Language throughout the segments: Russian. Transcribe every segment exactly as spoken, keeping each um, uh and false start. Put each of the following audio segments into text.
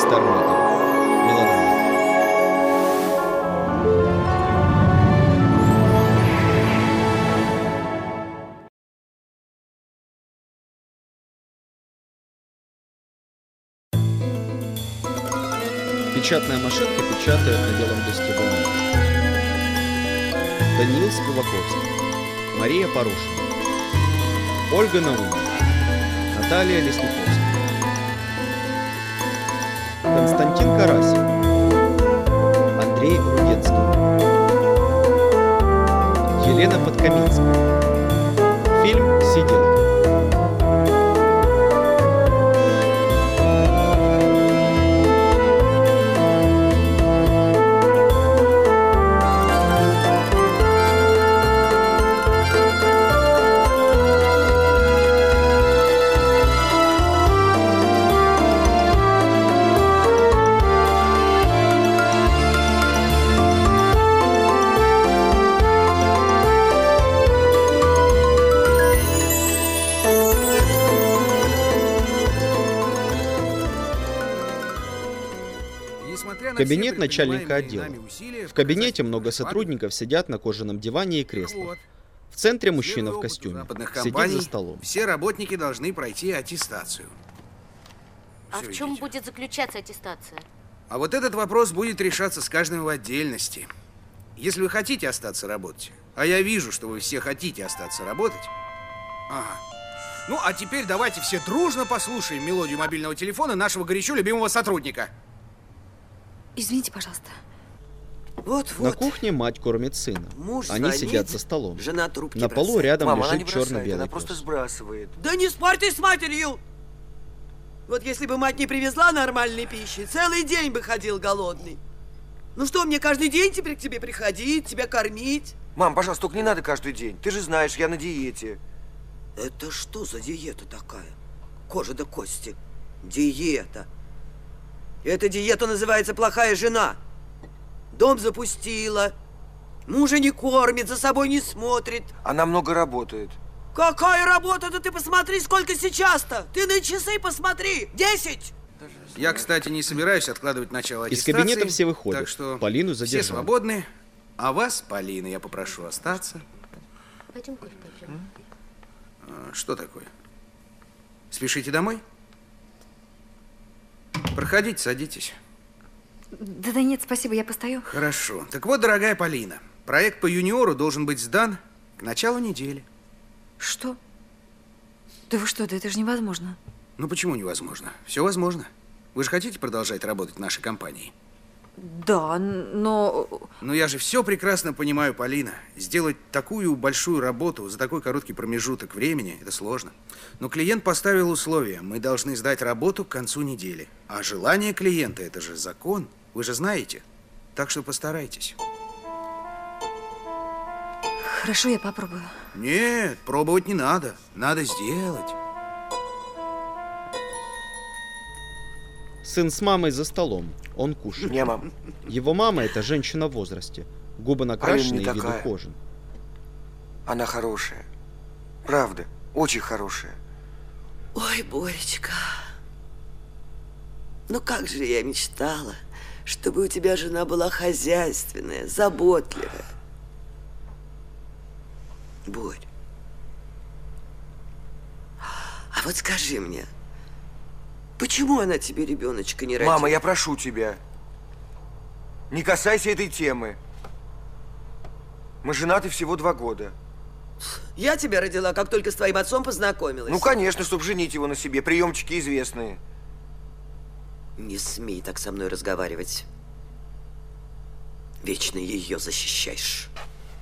Старматор. Мелодрама. Печатная машинка печатает на белом листе бумаги. Даниил Спиваковский, Мария Порушина, Ольга Наумова, Наталья Лесниковская, Константин Карасев, Андрей Рудецкий, Елена Подкаминская. Фильм «Сиделка». Кабинет начальника отдела. В кабинете много сотрудников сидят на кожаном диване и креслах. В центре мужчина в костюме. Сидит за столом. Все работники должны пройти аттестацию. А в чем будет заключаться аттестация? А вот этот вопрос будет решаться с каждым в отдельности. Если вы хотите остаться работать, а я вижу, что вы все хотите остаться работать. Ага. Ну, а теперь давайте все дружно послушаем мелодию мобильного телефона нашего горячо любимого сотрудника. Извините, пожалуйста. Вот, вот. На кухне мать кормит сына. Муж Они звонит, сидят за столом. Жена трубки На полу бросает. рядом Мама, лежит черно-белый она пес. просто сбрасывает. Да не спорь ты с матерью! Вот если бы мать не привезла нормальной пищи, целый день бы ходил голодный. Ну что, мне каждый день теперь к тебе приходить, тебя кормить? Мам, пожалуйста, только не надо каждый день. Ты же знаешь, я на диете. Это что за диета такая? Кожа до кости. Диета. Эта диета называется плохая жена. Дом запустила. Мужа не кормит, за собой не смотрит. Она много работает. Какая работа? Да ты посмотри, сколько сейчас-то. Ты на часы посмотри. Десять. Я, кстати, не собираюсь откладывать начало Из аттестации. кабинета все выходят. Так что Полину все задержали. свободны. А вас, Полина, я попрошу остаться. Пойдем кофе попьем. А, что такое? Спешите домой? Проходите, садитесь. Да, да нет, спасибо, я постою. Хорошо. Так вот, дорогая Полина, проект по юниору должен быть сдан к началу недели. Что? Да вы что, да это же невозможно. Ну почему невозможно? Все возможно. Вы же хотите продолжать работать в нашей компании? Да, но... Ну я же все прекрасно понимаю, Полина. Сделать такую большую работу за такой короткий промежуток времени – это сложно. Но клиент поставил условия. Мы должны сдать работу к концу недели. А желание клиента – это же закон. Вы же знаете. Так что постарайтесь. Хорошо, я попробую. Нет, пробовать не надо. Надо сделать. Сын с мамой за столом. Он кушает. Не, мам. Его мама – это женщина в возрасте. Губы накрашены и Полина не вид такая. ухожен. Она хорошая. Правда, очень хорошая. Ой, Боречка. Ну как же я мечтала, чтобы у тебя жена была хозяйственная, заботливая. Борь, а вот скажи мне, почему она тебе ребеночка не родила? Мама, я прошу тебя. Не касайся этой темы. Мы женаты всего два года. Я тебя родила, как только с твоим отцом познакомилась. Ну, конечно, чтобы женить его на себе. Приемчики известные. Не смей так со мной разговаривать. Вечно ее защищаешь.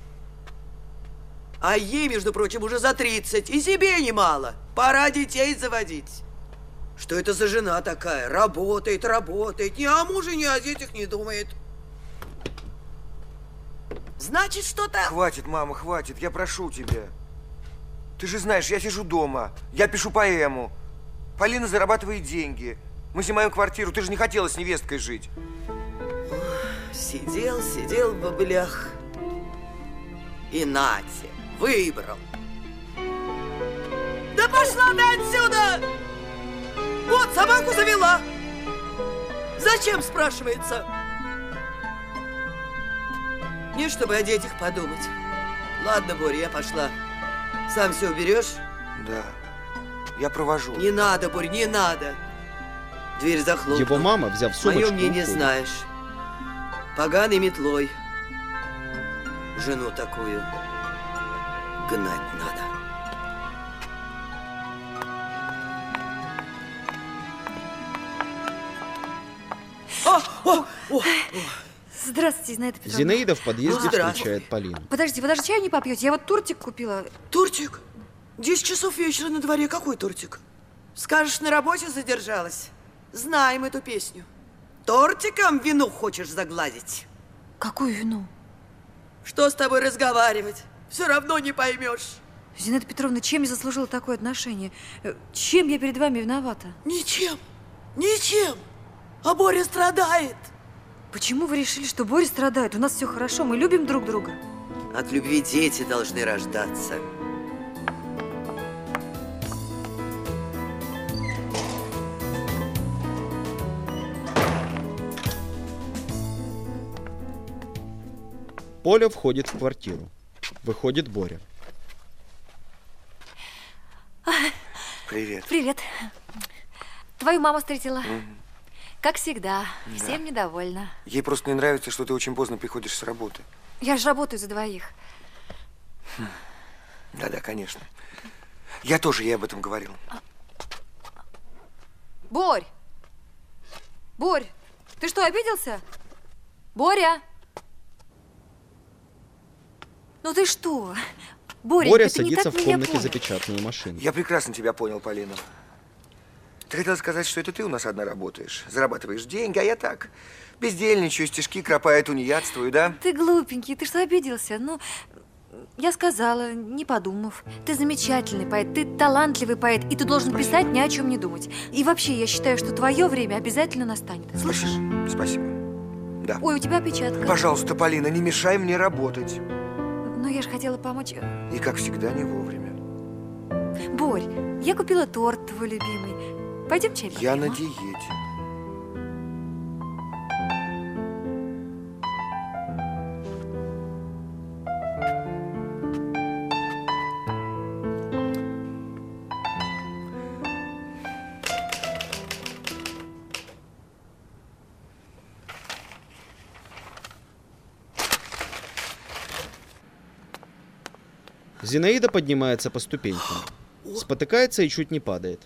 А ей, между прочим, уже за тридцать. И себе немало. Пора детей заводить. Что это за жена такая? Работает, работает. Ни о муже, ни о детях не думает. Значит, что-то... Хватит, мама, хватит. Я прошу тебя. Ты же знаешь, я сижу дома. Я пишу поэму. Полина зарабатывает деньги. Мы снимаем квартиру. Ты же не хотела с невесткой жить. Сидел, сидел в баблях. И нате, выбрал. Да пошла ты отсюда! Вот, собаку завела. Зачем, спрашивается? Не чтобы о детях подумать. Ладно, Боря, я пошла. Сам все уберешь? Да. Я провожу. Не надо, Борь, не надо. Дверь захлопнула. Его мама, взяв сумочку, Мое мнение уходит. знаешь. Поганой метлой. Жену такую гнать надо. О, о, о, о. Здравствуйте, Зинаида Петровна. Зинаида в подъезде Здравствуй. встречает Полину. Подождите, вы даже чаю не попьете? Я вот тортик купила. Тортик? Десять часов вечера на дворе. Какой тортик? Скажешь, на работе задержалась? Знаем эту песню. Тортиком вину хочешь загладить? Какую вину? Что с тобой разговаривать? Все равно не поймешь. Зинаида Петровна, чем я заслужила такое отношение? Э, Чем я перед вами виновата? Ничем. Ничем. А Боря страдает. Почему вы решили, что Боря страдает? У нас все хорошо, мы любим друг друга. От любви дети должны рождаться. Поля входит в квартиру. Выходит Боря. Привет. Привет. Твою маму встретила. Мгм. Как всегда, Да. всем недовольна. Ей просто не нравится, что ты очень поздно приходишь с работы. Я же работаю за двоих. Да-да, конечно. Я тоже ей об этом говорил. Борь! Борь, ты что, обиделся? Боря! Ну ты что? Боря, Боря ты не садится так в меня комнате понял. за печатную машину. Я прекрасно тебя понял, Полина. Ты хотела сказать, что это ты у нас одна работаешь, зарабатываешь деньги, а я так, бездельничаю, стишки кропаю, тунеядствую, да? Ты глупенький, ты что, обиделся? Ну, я сказала, не подумав. Ты замечательный поэт, ты талантливый поэт, и ты должен писать, ни о чем не думать. И вообще, я считаю, что твое время обязательно настанет. Слышишь? Спасибо. Спасибо. Да. Ой, у тебя опечатка. Пожалуйста, Полина, не мешай мне работать. Ну, я же хотела помочь. И, как всегда, не вовремя. Борь, я купила торт твой любимый. Пойдем чай попьем, Я а? на диете. Зинаида поднимается по ступенькам. Спотыкается и чуть не падает.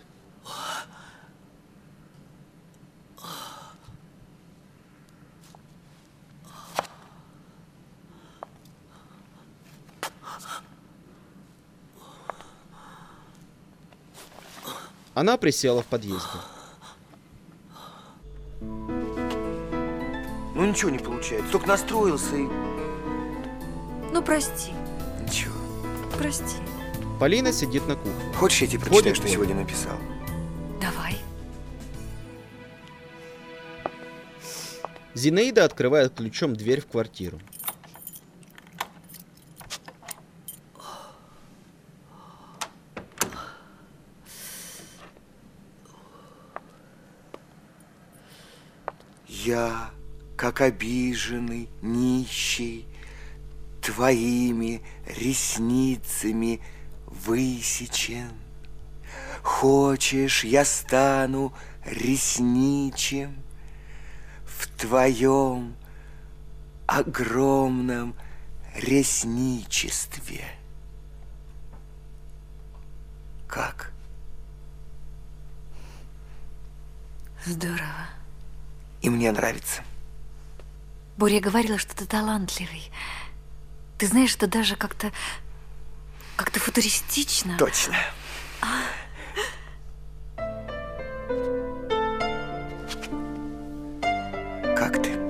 Она присела в подъезде. Ну, ничего не получается. Только настроился и... Ну, прости, Ничего. прости. Полина сидит на кухне. Хочешь, я тебе Ходит прочитаю, что Боря. сегодня написал? Давай. Зинаида открывает ключом дверь в квартиру. Я, как обиженный, нищий, твоими ресницами высечен. Хочешь, я стану ресничем в твоем огромном ресничестве. Как? Здорово. И мне нравится. Боря говорила, что ты талантливый. Ты знаешь, что даже как-то... как-то футуристично. Точно. Как ты?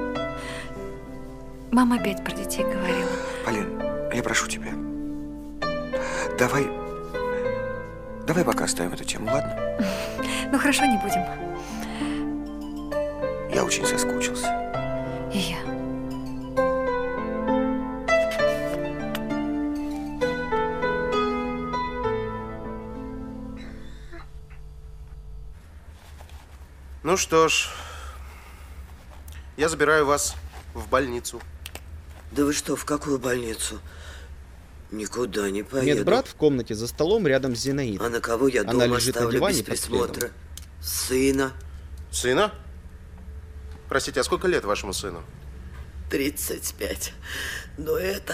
Мама опять про детей говорила. Полин, я прошу тебя. Давай... Давай пока оставим эту тему, ладно? Ну, хорошо, не будем. Я очень соскучился. И я. Ну что ж, Я забираю вас в больницу. Да вы что, в какую больницу? Никуда не поеду. Медбрат в комнате за столом рядом с Зинаидой. А на кого я Она дома лежит на оставлю диване без под присмотра? пледом. Сына. Сына? Простите, а сколько лет вашему сыну? тридцать пять. Но это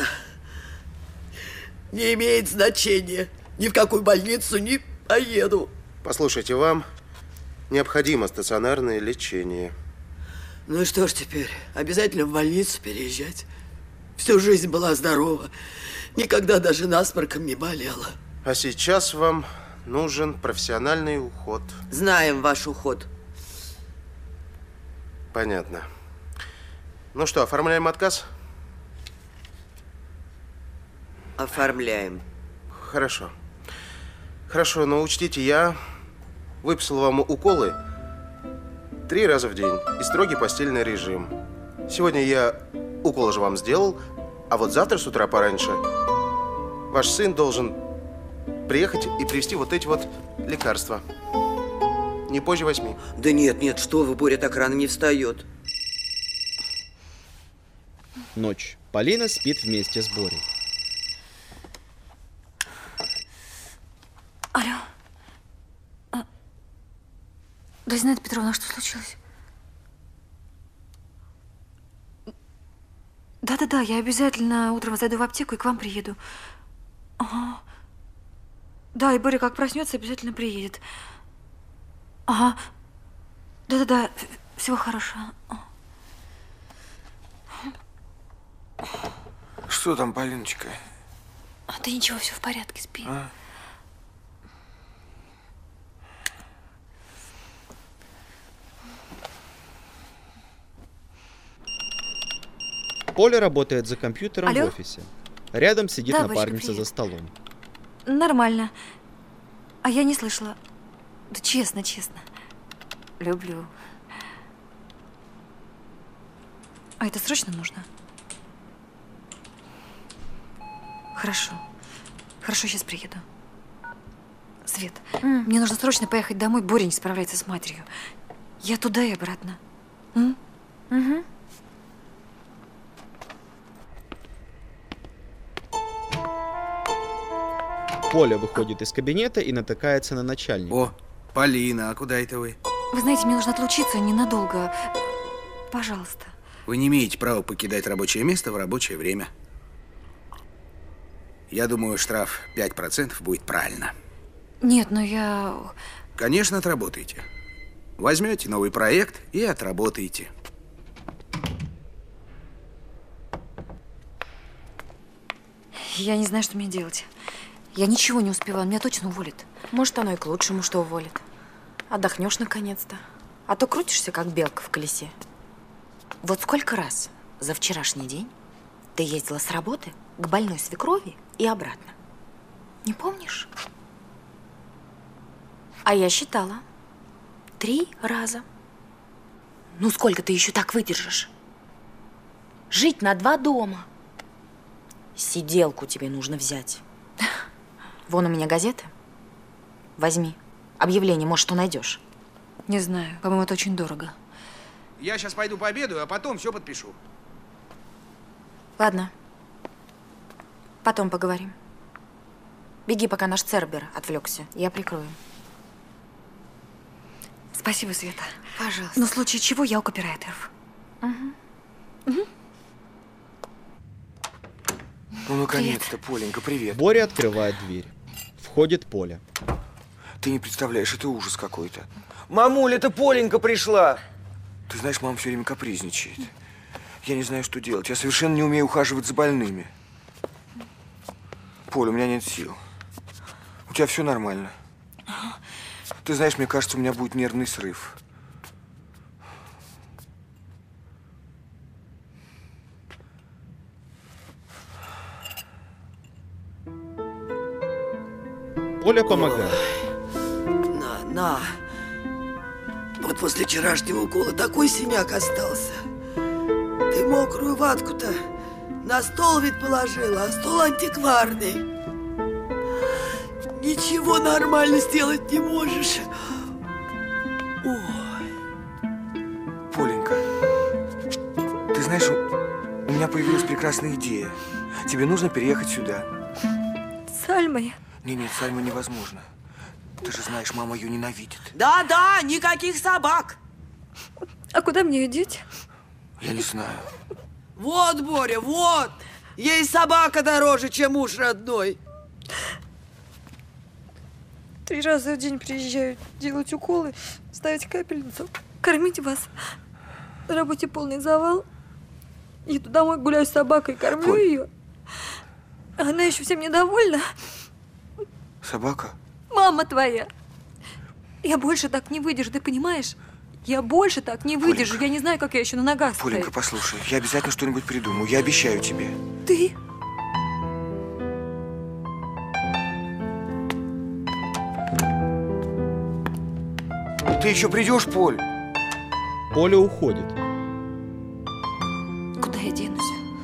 не имеет значения. Ни в какую больницу не поеду. Послушайте, вам необходимо стационарное лечение. Ну и что ж теперь? Обязательно в больницу переезжать? Всю жизнь была здорова. Никогда даже насморком не болела. А сейчас вам нужен профессиональный уход. Знаем ваш уход. Понятно. Ну что, оформляем отказ? Оформляем. Хорошо. Хорошо, но учтите, я выписал вам уколы три раза в день и строгий постельный режим. Сегодня я укол же вам сделал, а вот завтра с утра пораньше ваш сын должен приехать и привезти вот эти вот лекарства. Не позже восьми. Да нет, нет, что вы, Боря так рано не встает. Ночь. Полина спит вместе с Борей. Алло. А... Да, Зинаида Петровна, что случилось? Да-да-да, я обязательно утром зайду в аптеку и к вам приеду. Ага. Да, и Боря как проснется, обязательно приедет. Ага. Да-да-да, всего хорошего. Что там, Полиночка? А, да ничего, все в порядке, спи. А? Поля работает за компьютером Алло? в офисе. Рядом сидит Да, напарница Боречка, за столом. Нормально. А я не слышала. Да честно, честно. Люблю. А это срочно нужно? Хорошо. Хорошо, сейчас приеду. Свет, mm. мне нужно срочно поехать домой. Боря не справляется с матерью. Я туда и обратно. М? Угу. Поля выходит из кабинета и натыкается на начальника. О, Полина, а куда это вы? Вы знаете, мне нужно отлучиться ненадолго. Пожалуйста. Вы не имеете права покидать рабочее место в рабочее время. Я думаю, штраф пять процентов будет правильно. Нет, но я... Конечно, отработаете. Возьмете новый проект и отработаете. Я не знаю, что мне делать. Я ничего не успеваю, меня точно уволят. Может, оно и к лучшему, что уволит. Отдохнешь наконец-то. А то крутишься, как белка в колесе. Вот сколько раз за вчерашний день ты ездила с работы к больной свекрови и обратно? Не помнишь? А я считала. Три раза. Ну, сколько ты еще так выдержишь? Жить на два дома. Сиделку тебе нужно взять. Вон у меня газеты. Возьми. Объявление, может, что найдешь. Не знаю, по-моему, это очень дорого. Я сейчас пойду пообедаю, а потом все подпишу. Ладно. Потом поговорим. Беги, пока наш Цербер отвлекся. Я прикрою. Спасибо, Света. Пожалуйста. Но в случае чего я у копирайтеров. Угу. Угу. Ну, наконец-то, Поленька, привет. Боря открывает дверь. Входит Поля. Ты не представляешь, это ужас какой-то. Мамуль, это Поленька пришла. Ты знаешь, мама все время капризничает. Я не знаю, что делать. Я совершенно не умею ухаживать за больными. Поля, у меня нет сил. У тебя все нормально? Ты знаешь, мне кажется, у меня будет нервный срыв. Поля помогает. На, на. Вот после вчерашнего укола такой синяк остался. Ты мокрую ватку-то на стол ведь положила, а стол антикварный. Ничего нормально сделать не можешь. Ой. Поленька, знаешь, у меня появилась прекрасная идея. Тебе нужно переехать сюда. Сальма. Не, нет, Сальма невозможно. Ты же знаешь, мама ее ненавидит. Да-да, никаких собак. А куда мне ее деть? Я не знаю. Вот, Боря, вот. Ей собака дороже, чем муж родной. Три раза в день приезжаю делать уколы, ставить капельницу, кормить вас. На работе полный завал. Иду домой, гуляю с собакой, кормлю Поль. ее. Она еще всем недовольна. Собака? Мама твоя. Я больше так не выдержу, ты понимаешь? Я больше так не выдержу. Поленька. Я не знаю, как я еще на ногах стою. Поленька, послушай, я обязательно что-нибудь придумаю. Я обещаю тебе. Ты? Ты еще придешь, Поль? Поля уходит. Куда я денусь?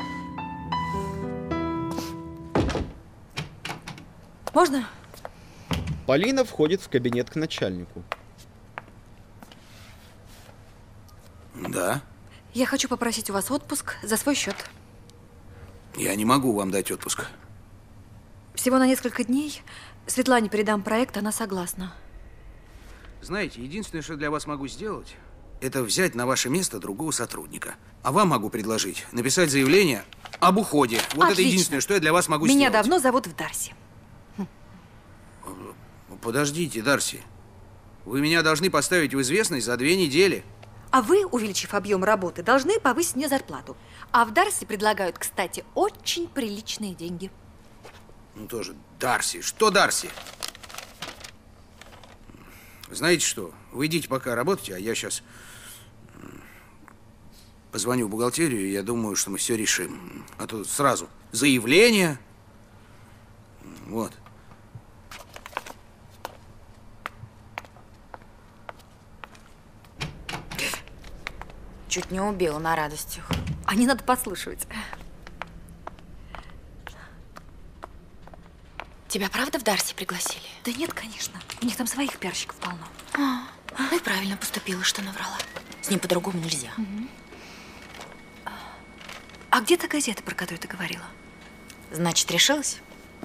Можно? Полина входит в кабинет к начальнику. Да? Я хочу попросить у вас отпуск за свой счет. Я не могу вам дать отпуск. Всего на несколько дней. Светлане передам проект, она согласна. Знаете, единственное, что для вас могу сделать, это взять на ваше место другого сотрудника. А вам могу предложить написать заявление об уходе. Вот это Отлично. единственное, что я для вас могу Меня сделать. давно зовут в Дарси. Подождите, Дарси. Вы меня должны поставить в известность за две недели. А вы, увеличив объем работы, должны повысить мне зарплату. А в Дарси предлагают, кстати, очень приличные деньги. Ну тоже, Дарси. Что Дарси? Знаете что? Вы идите пока работайте, а я сейчас позвоню в бухгалтерию, и я думаю, что мы все решим. А то сразу заявление. Вот. Чуть не убила на радостях. А не надо подслушивать. Тебя правда в Дарси пригласили? Да нет, конечно. У них там своих пиарщиков полно. А, ну и правильно поступила, что наврала. С ним по-другому нельзя. Угу. А где та газета, про которую ты говорила? Значит, решилась?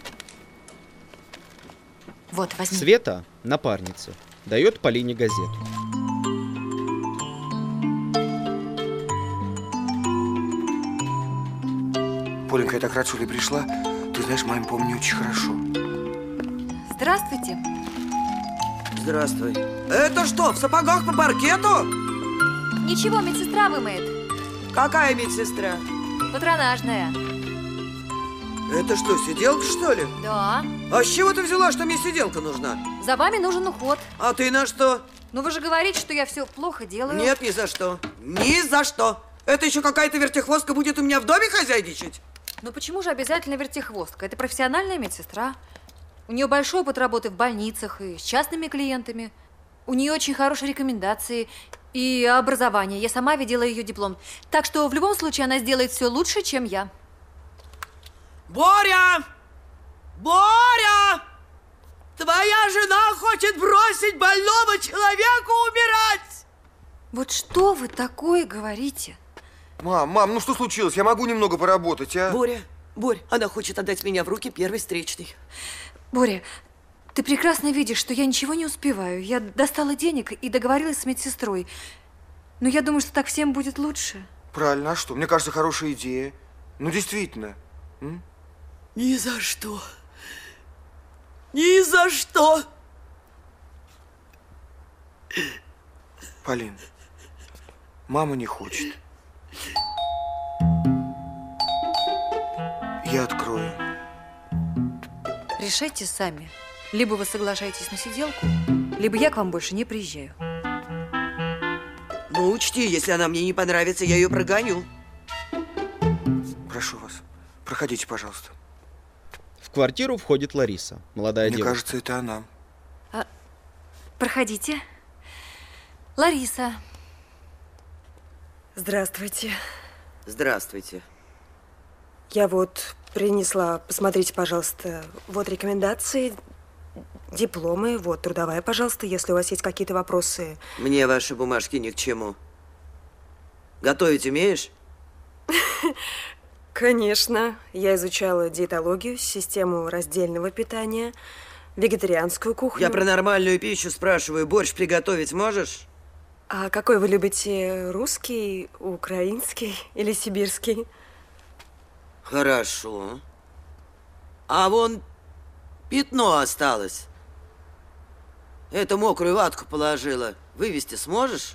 Вот, возьми. Света, напарница, дает Полине газету. Поленька, я так рад, что ты пришла. Ты знаешь, маме, помню, очень хорошо. Здравствуйте. Здравствуй. Это что, в сапогах по паркету? Ничего, медсестра вымоет. Какая медсестра? Патронажная. Это что, сиделка, что ли? Да. А с чего ты взяла, что мне сиделка нужна? За вами нужен уход. А ты на что? Ну вы же говорите, что я все плохо делаю. Нет, ни за что. Ни за что. Это еще какая-то вертихвостка будет у меня в доме хозяйничать? Ну почему же обязательно вертихвостка? Это профессиональная медсестра. У нее большой опыт работы в больницах и с частными клиентами. У нее очень хорошие рекомендации и образование. Я сама видела ее диплом. Так что в любом случае она сделает все лучше, чем я. Боря! Боря! Твоя жена хочет бросить больного человека умирать! Вот что вы такое говорите? Мам, мам, ну что случилось? Я могу немного поработать, а? Боря, Борь, она хочет отдать меня в руки первой встречной. Боря, ты прекрасно видишь, что я ничего не успеваю. Я достала денег и договорилась с медсестрой. Но я думаю, что так всем будет лучше. Правильно, а что? Мне кажется, хорошая идея. Ну, действительно. М? Ни за что. Ни за что. Полин, мама не хочет. Я открою. Решайте сами. Либо вы соглашаетесь на сиделку, либо я к вам больше не приезжаю. Ну, учти, если она мне не понравится, я ее прогоню. Прошу вас, проходите, пожалуйста. В квартиру входит Лариса, молодая Мне девушка. кажется, это она. А, проходите. Лариса. Здравствуйте. Здравствуйте. Я вот принесла, посмотрите, пожалуйста, вот рекомендации, дипломы, вот трудовая, пожалуйста, если у вас есть какие-то вопросы. Мне ваши бумажки ни к чему. Готовить умеешь? Конечно. Я изучала диетологию, систему раздельного питания, вегетарианскую кухню. Я про нормальную пищу спрашиваю. Борщ приготовить можешь? А какой вы любите? Русский, украинский или сибирский? Хорошо. А вон пятно осталось. Эту мокрую ватку положила. Вывести сможешь?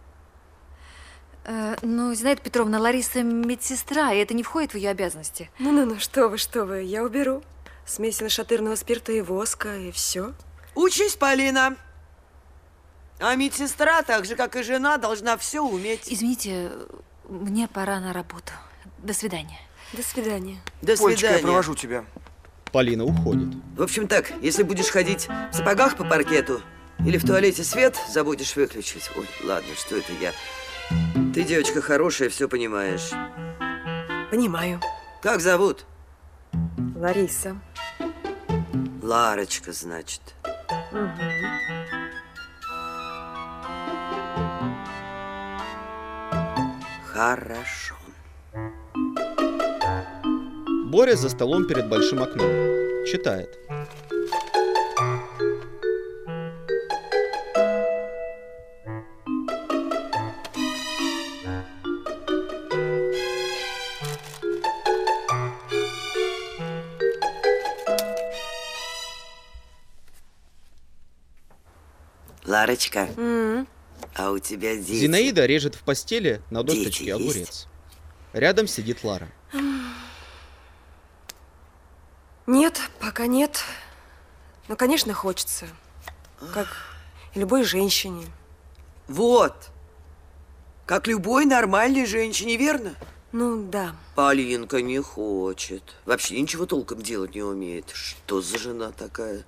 Э, ну, Зинаида Петровна, Лариса медсестра, и это не входит в ее обязанности. Ну-ну-ну, что вы, что вы, я уберу. Смесь нашатырного спирта и воска, и все. Учись, Полина. А медсестра, так же, как и жена, должна все уметь. Извините, мне пора на работу. До свидания. До свидания. До Полечка, свидания. я провожу тебя. Полина уходит. В общем так, если будешь ходить в сапогах по паркету или в туалете свет забудешь выключить. Ой, ладно, что это я? Ты девочка хорошая, все понимаешь. Понимаю. Как зовут? Лариса. Ларочка, значит. Угу. Хорошо. Боря за столом перед большим окном. Читает. Ларочка, Mm. а у тебя дети? Зинаида режет в постели на досточке Дети огурец. есть? Рядом сидит Лара. Нет, пока нет. Но, конечно, хочется. Как и любой женщине. Вот. Как любой нормальной женщине, верно? Ну, да. Полинка не хочет. Вообще ничего толком делать не умеет. Что за жена такая?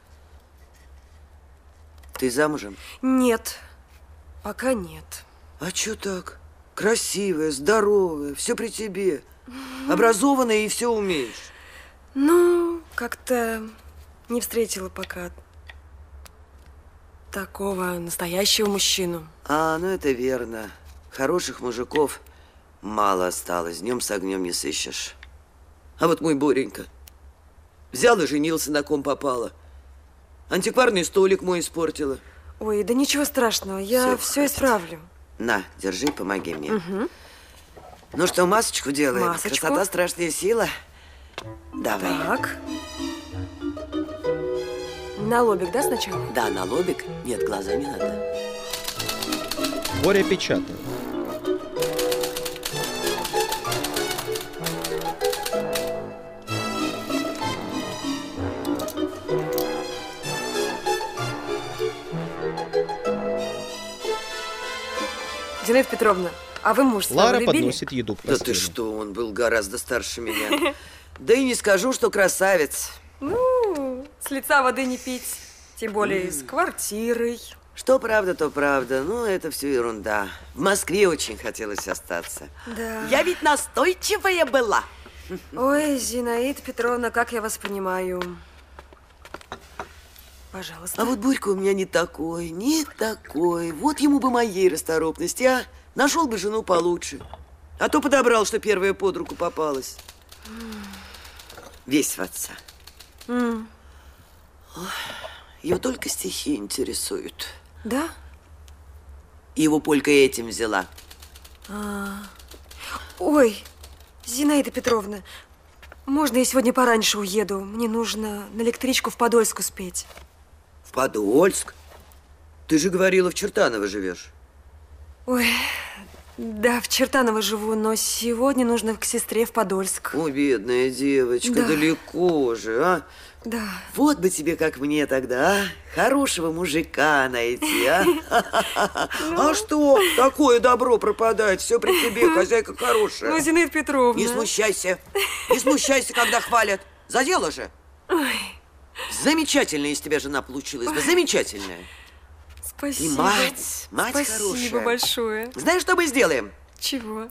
Ты замужем? Нет, пока нет. А чё так? Красивая, здоровая, все при тебе. Образованная и все умеешь. Ну, как-то не встретила пока такого настоящего мужчину. А, ну это верно. Хороших мужиков мало осталось. Днем с огнем не сыщешь. А вот мой Боренька взял и женился, на ком попало. Антикварный столик мой испортила. Ой, да ничего страшного, я все исправлю. На, держи, помоги мне. Угу. Ну что, масочку делаем? Масочку. Красота, страшная сила. Давай. Так. На лобик, да, сначала? Да, на лобик. Нет, глаза не надо. Боря печатает. Зинаида Петровна, а вы муж своего Лара любили? подносит еду к Да постели. ты что, он был гораздо старше меня. Да и не скажу, что красавец. Ну, с лица воды не пить. Тем более с квартирой. Что правда, то правда. Ну, это все ерунда. В Москве очень хотелось остаться. Да. Я ведь настойчивая была. Ой, Зинаида Петровна, как я вас понимаю. Пожалуйста. А вот Борька у меня не такой, не такой. Вот ему бы моей расторопности, а? Нашел бы жену получше. А то подобрал, что первая под руку попалась. Весь в отца. Mm. Ее только стихи интересуют. Да? Его Полька этим взяла. А. Ой, Зинаида Петровна, можно я сегодня пораньше уеду? Мне нужно на электричку в Подольск успеть. В Подольск? Ты же говорила, в Чертаново живешь. Ой, да, в Чертаново живу, но сегодня нужно к сестре в Подольск. О, бедная девочка, Да. далеко же, а? Да. Вот бы тебе, как мне тогда, а? Хорошего мужика найти, а? А что? Такое добро пропадает, все при тебе, хозяйка хорошая. Ну, Зинаида Петровна. Не смущайся, не смущайся, когда хвалят. За дело же. Замечательная из тебя жена получилась бы, замечательная. Спасибо. И мать, мать Спасибо хорошая. большое. Знаешь, что мы сделаем? Чего?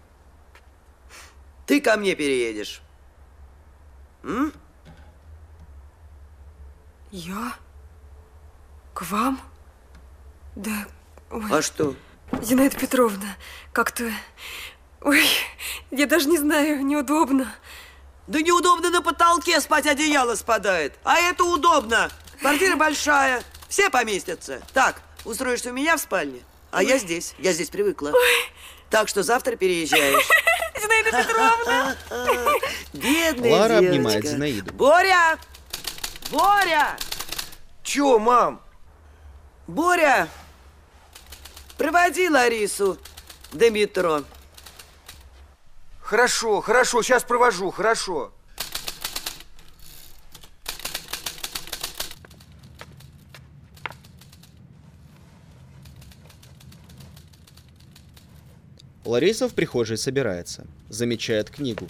Ты ко мне переедешь. М? Я? К вам? Да, ой. А что? Зинаида Петровна, как-то Ой, я даже не знаю, неудобно. Да неудобно на потолке спать, одеяло спадает. А это удобно. Квартира большая, все поместятся. Так, устроишься у меня в спальне, а Ой. я здесь. Я здесь привыкла. Ой. Так что завтра переезжаешь. Зинаида Петровна! Бедная Лара девочка. обнимает Зинаиду. Боря! Боря! Чё, мам? Боря! Проводи Ларису до метро. Хорошо, хорошо, сейчас провожу, хорошо. Лариса в прихожей собирается. Замечает книгу.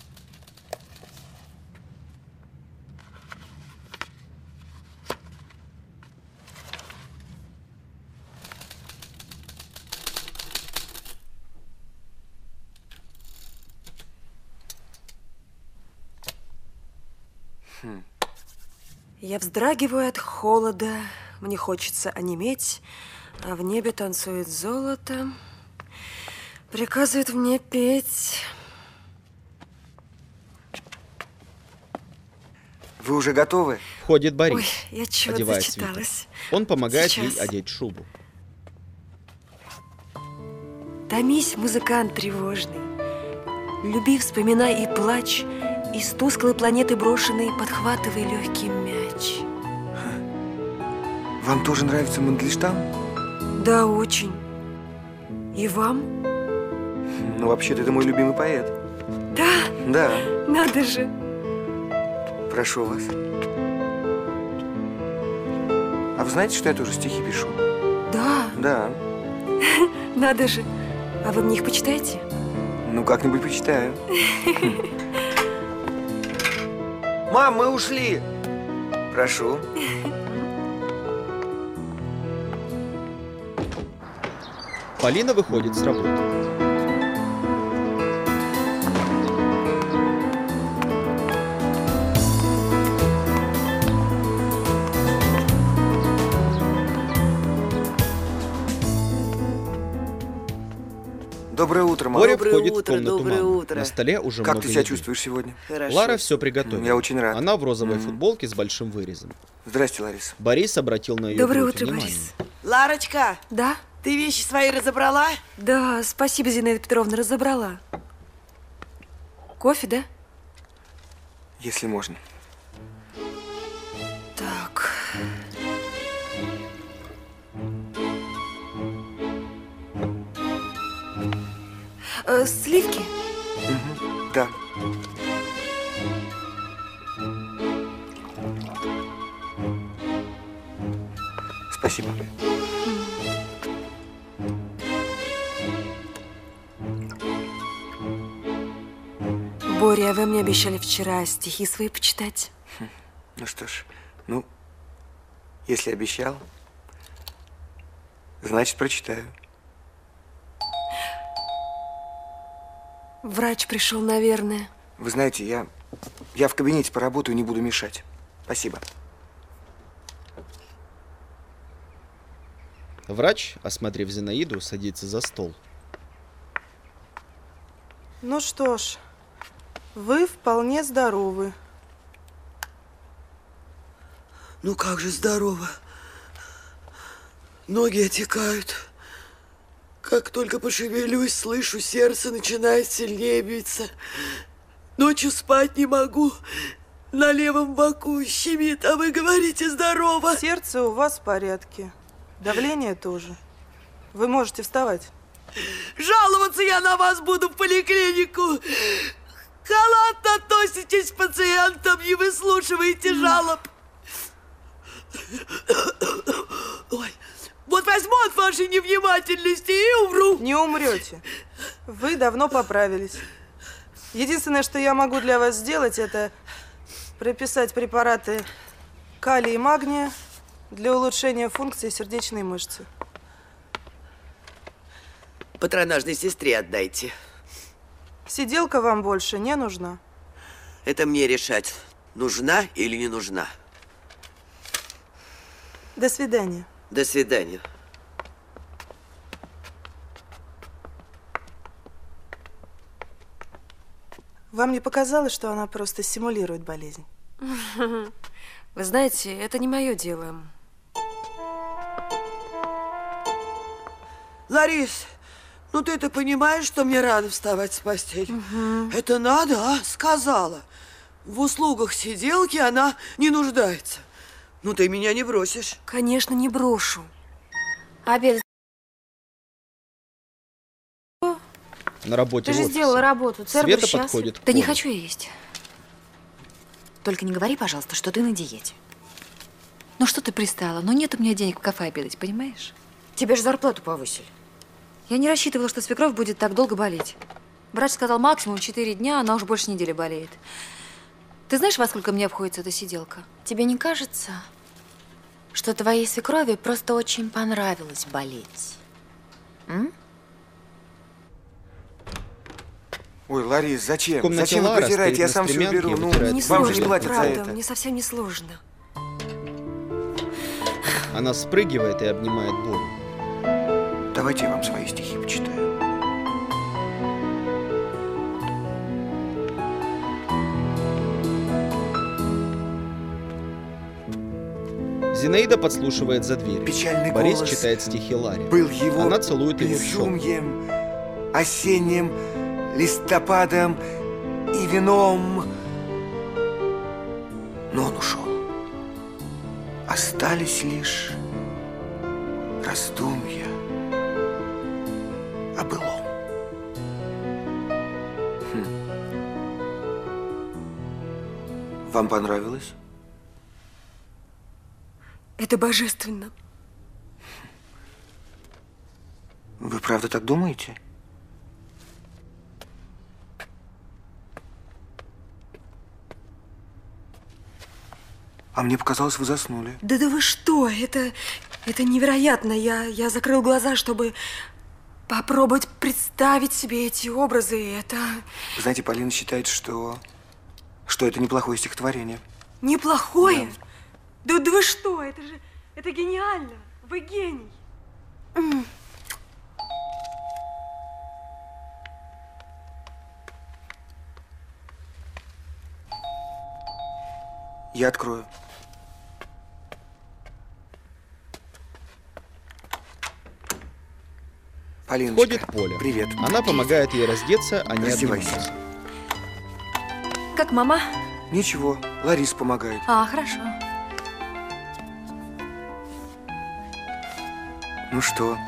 Я вздрагиваю от холода, мне хочется онеметь, а в небе танцует золото, приказывает мне петь. Вы уже готовы? Входит Борис. Ой, я чего-то одевает зачиталась. свитер. Он помогает Сейчас. ей одеть шубу. Томись, музыкант тревожный, люби, вспоминай и плачь, из тусклой планеты брошенной подхватывай легкий мяч. Вам тоже нравится Мандельштам? Да, очень. И вам? Ну, вообще-то, это мой любимый поэт. Да? Да. Надо же. Прошу вас. А вы знаете, что я тоже стихи пишу? Да. Да. Надо же. А вы мне их почитаете? Ну, как-нибудь почитаю. Мам, мы ушли. Прошу. Полина выходит с работы. Доброе утро, мама. Боря Доброе входит утро, в комнату доброе мамы. утро. На столе уже Как много ты себя еды. чувствуешь сегодня? Хорошо. Лара все приготовила. Я очень рад. Она в розовой Мгм. футболке с большим вырезом. Здрасте, Лариса. Борис обратил на ее Доброе грудь утро, внимание. Борис. Ларочка, Да? ты вещи свои разобрала? Да, спасибо, Зинаида Петровна, разобрала. Кофе, да? Если можно. Так. Э, сливки? Мгм. Да. Спасибо. Боря, а вы мне обещали вчера стихи свои почитать. Ну что ж, ну, если обещал, значит, прочитаю. Врач пришел, наверное. Вы знаете, я, я в кабинете поработаю, не буду мешать. Спасибо. Врач, осмотрев Зинаиду, садится за стол. Ну что ж, вы вполне здоровы. Ну как же здорово. Ноги отекают. Как только пошевелюсь, слышу, сердце начинает сильнее биться. Ночью спать не могу. На левом боку щемит, а вы говорите здорово. Сердце у вас в порядке. Давление тоже. Вы можете вставать. Жаловаться я на вас буду в поликлинику. Халатно относитесь к пациентам, не выслушиваете жалоб. Ой, вот возьму от вашей невнимательности и умру. Не умрете. Вы давно поправились. Единственное, что я могу для вас сделать, это прописать препараты калия и магния для улучшения функции сердечной мышцы. Патронажной сестре отдайте. Сиделка вам больше не нужна. Это мне решать, нужна или не нужна. До свидания. До свидания. Вам не показалось, что она просто симулирует болезнь? Вы знаете, это не мое дело. Ларис, ну ты-то понимаешь, что мне рано вставать с постели? Угу. Это надо, а? Сказала. В услугах сиделки она не нуждается. Ну ты меня не бросишь. Конечно, не брошу. Обед. На работе Ты же в офисе. сделала работу. Цербер Света сейчас. подходит к Да не Поле. хочу я есть. Только не говори, пожалуйста, что ты на диете. Ну что ты пристала? Ну нет у меня денег в кафе обедать, понимаешь? Тебе же зарплату повысили. Я не рассчитывала, что свекровь будет так долго болеть. Врач сказал, максимум четыре дня, она уже больше недели болеет. Ты знаешь, во сколько мне обходится эта сиделка? Тебе не кажется, что твоей свекрови просто очень понравилось болеть? М? Ой, Ларис, зачем? В комнате Зачем вы Лара протираете? стоит Я на сам все стремянке уберу. и Ну, вытирает Не пол. вам же сложно, не платят за правда, это. мне совсем не сложно. Она спрыгивает и обнимает Борю. Давайте я вам свои стихи почитаю. Зинаида подслушивает за дверью. Печальный Борис голос читает стихи Ларе. был его Она целует его в щеку. безумием, осенним листопадом и вином. Но он ушел. Остались лишь раздумья о былом. Хм. Вам понравилось? Это божественно. Вы правда так думаете? А мне показалось, вы заснули. Да да вы что? Это, это невероятно. Я, я закрыл глаза, чтобы попробовать представить себе эти образы. Это Знаете, Полина считает, что, что это неплохое стихотворение. неплохое. Да, да вы что? Это же это гениально. Вы гений. М. Я открою. Полиночка, Входит Поля. привет. Она помогает ей раздеться, они Раздевайся. обнимаются. Как мама? Ничего, Ларис помогает. А, хорошо. Ну что,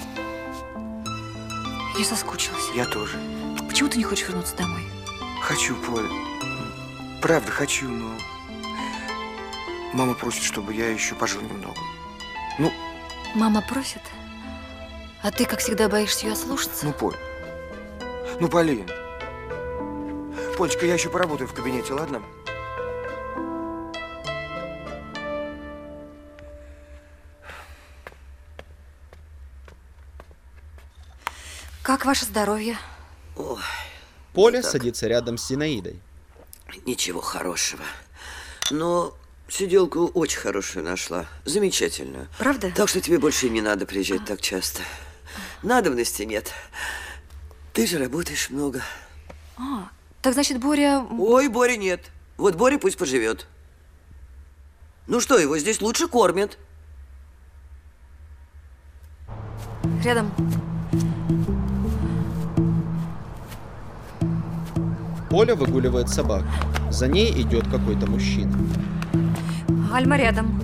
Я соскучилась. я тоже. Почему ты не хочешь вернуться домой? Хочу, Поль. Правда, хочу, но... Мама просит, чтобы я еще пожил немного. Ну, Мама просит? А ты, как всегда, боишься ее ослушаться? ну, Поль. Ну, Полин. Полечка, я еще поработаю в кабинете, ладно? Как ваше здоровье? Ой, Поля так. садится рядом с Зинаидой. ничего хорошего. Но сиделку очень хорошую нашла. Замечательную. Правда? Так что тебе больше не надо приезжать так часто. Надобности нет. Ты же работаешь много. А, так значит, Боря... Ой, Бори нет. Вот Боря пусть поживет. Ну что, его здесь лучше кормят. Рядом. Поля выгуливает собак. За ней идет какой-то мужчина. Альма рядом.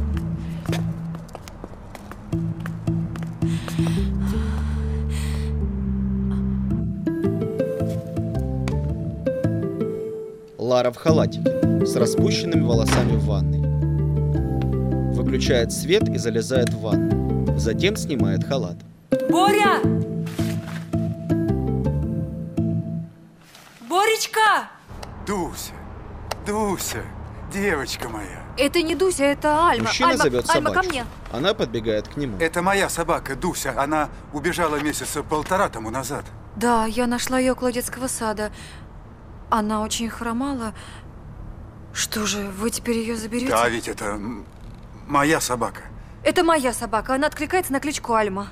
Лара в халатике, с распущенными волосами в ванной. Выключает свет и залезает в ванну. Затем снимает халат. Боря! Боречка! Дуся, Дуся, девочка моя. Это не Дуся, это Альма. Мужчина Альма, зовет Альма, ко собачку. мне. Она подбегает к нему. Это моя собака Дуся. Она убежала месяца полтора тому назад. Да, я нашла ее около детского сада. Она очень хромала. Что же, вы теперь ее заберете? Да, ведь это м, моя собака. Это моя собака. Она откликается на кличку Альма.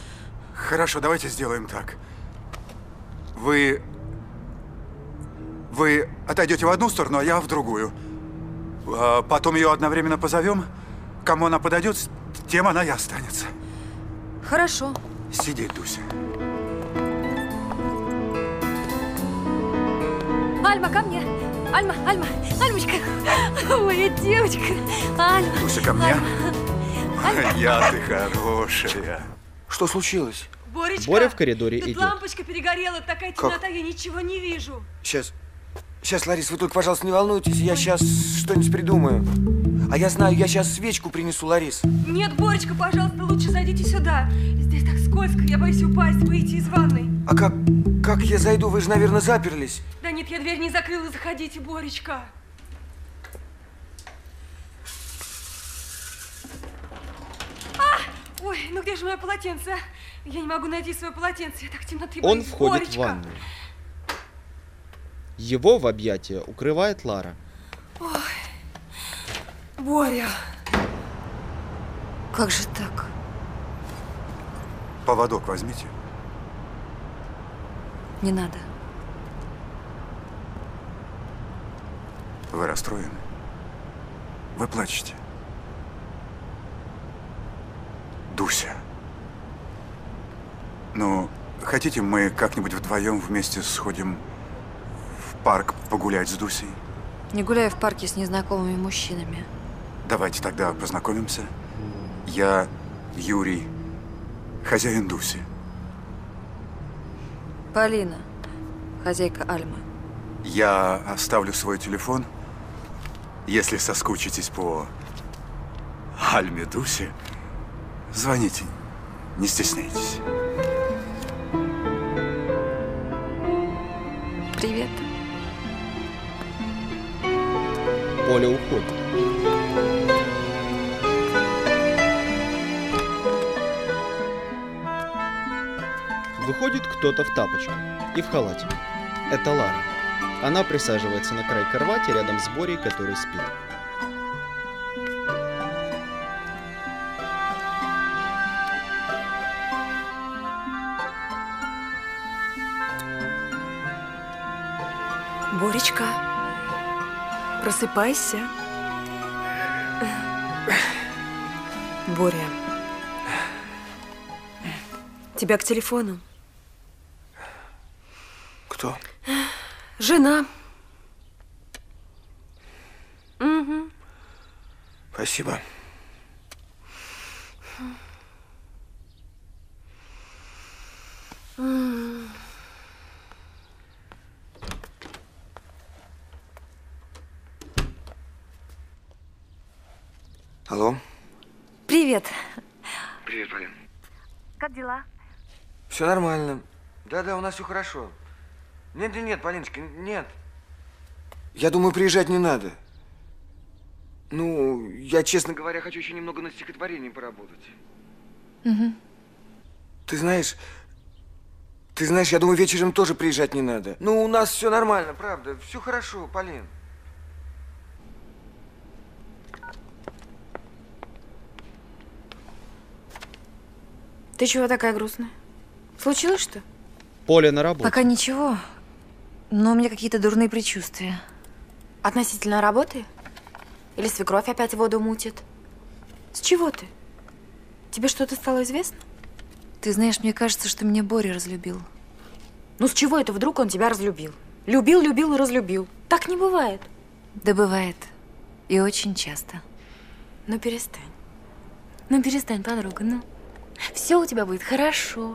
Хорошо, давайте сделаем так. Вы Вы отойдете в одну сторону, а я в другую. А потом ее одновременно позовем. Кому она подойдет, тем она и останется. Хорошо. Сиди, Дуся. Альма, ко мне. Альма, Альма, Альмочка. Моя девочка. Альма. Дуся, ко мне. Альма. Я ты хорошая. Что случилось? Боречка, Боря в коридоре тут идет. лампочка перегорела, такая Как? темнота, я ничего не вижу. Сейчас. Сейчас, Ларис, вы только, пожалуйста, не волнуйтесь. Я сейчас что-нибудь придумаю. А я знаю, я сейчас свечку принесу, Ларис. Нет, Боречка, пожалуйста, лучше зайдите сюда. Здесь так скользко, я боюсь упасть, выйти из ванной. А как, как я зайду? Вы же, наверное, заперлись. Да нет, я дверь не закрыла, заходите, Боречка. А! Ой, ну где же мое полотенце? Я не могу найти свое полотенце, я так темноты боюсь. Он входит Боречка. в ванную. Его в объятия укрывает Лара. Ой, Боря. Как же так? Поводок возьмите. Не надо. Вы расстроены? Вы плачете? Дуся. Ну, хотите, мы как-нибудь вдвоем вместе сходим в парк погулять с Дусей? Не гуляю в парке с незнакомыми мужчинами. Давайте тогда познакомимся. Я Юрий, хозяин Дуси. Полина, хозяйка Альмы. Я оставлю свой телефон. Если соскучитесь по Альме Дусе, звоните, не стесняйтесь. Привет. Поля уходит. Выходит кто-то в тапочках и в халате. Это Лара. Она присаживается на край кровати рядом с Борей, который спит. Боречка, просыпайся. Боря, тебя к телефону. Кто? Жена. Угу. Спасибо. Алло. Привет. Привет, Полин. Как дела? Все нормально. Да-да, у нас все хорошо. Нет, нет, нет, Полиночка, нет. Я думаю, приезжать не надо. Ну, я, честно говоря, хочу еще немного над стихотворением поработать. Угу. Ты знаешь, ты знаешь, я думаю, вечером тоже приезжать не надо. Ну, у нас все нормально, правда. Все хорошо, Полин. Ты чего такая грустная? Случилось что? Поля на работе. Пока ничего, но у меня какие-то дурные предчувствия. Относительно работы? Или свекровь опять воду мутит? С чего ты? Тебе что-то стало известно? Ты знаешь, мне кажется, что меня Боря разлюбил. Ну с чего это вдруг он тебя разлюбил? Любил, любил и разлюбил. Так не бывает. Да бывает. И очень часто. Ну перестань. Ну перестань, подруга, ну. Все у тебя будет хорошо.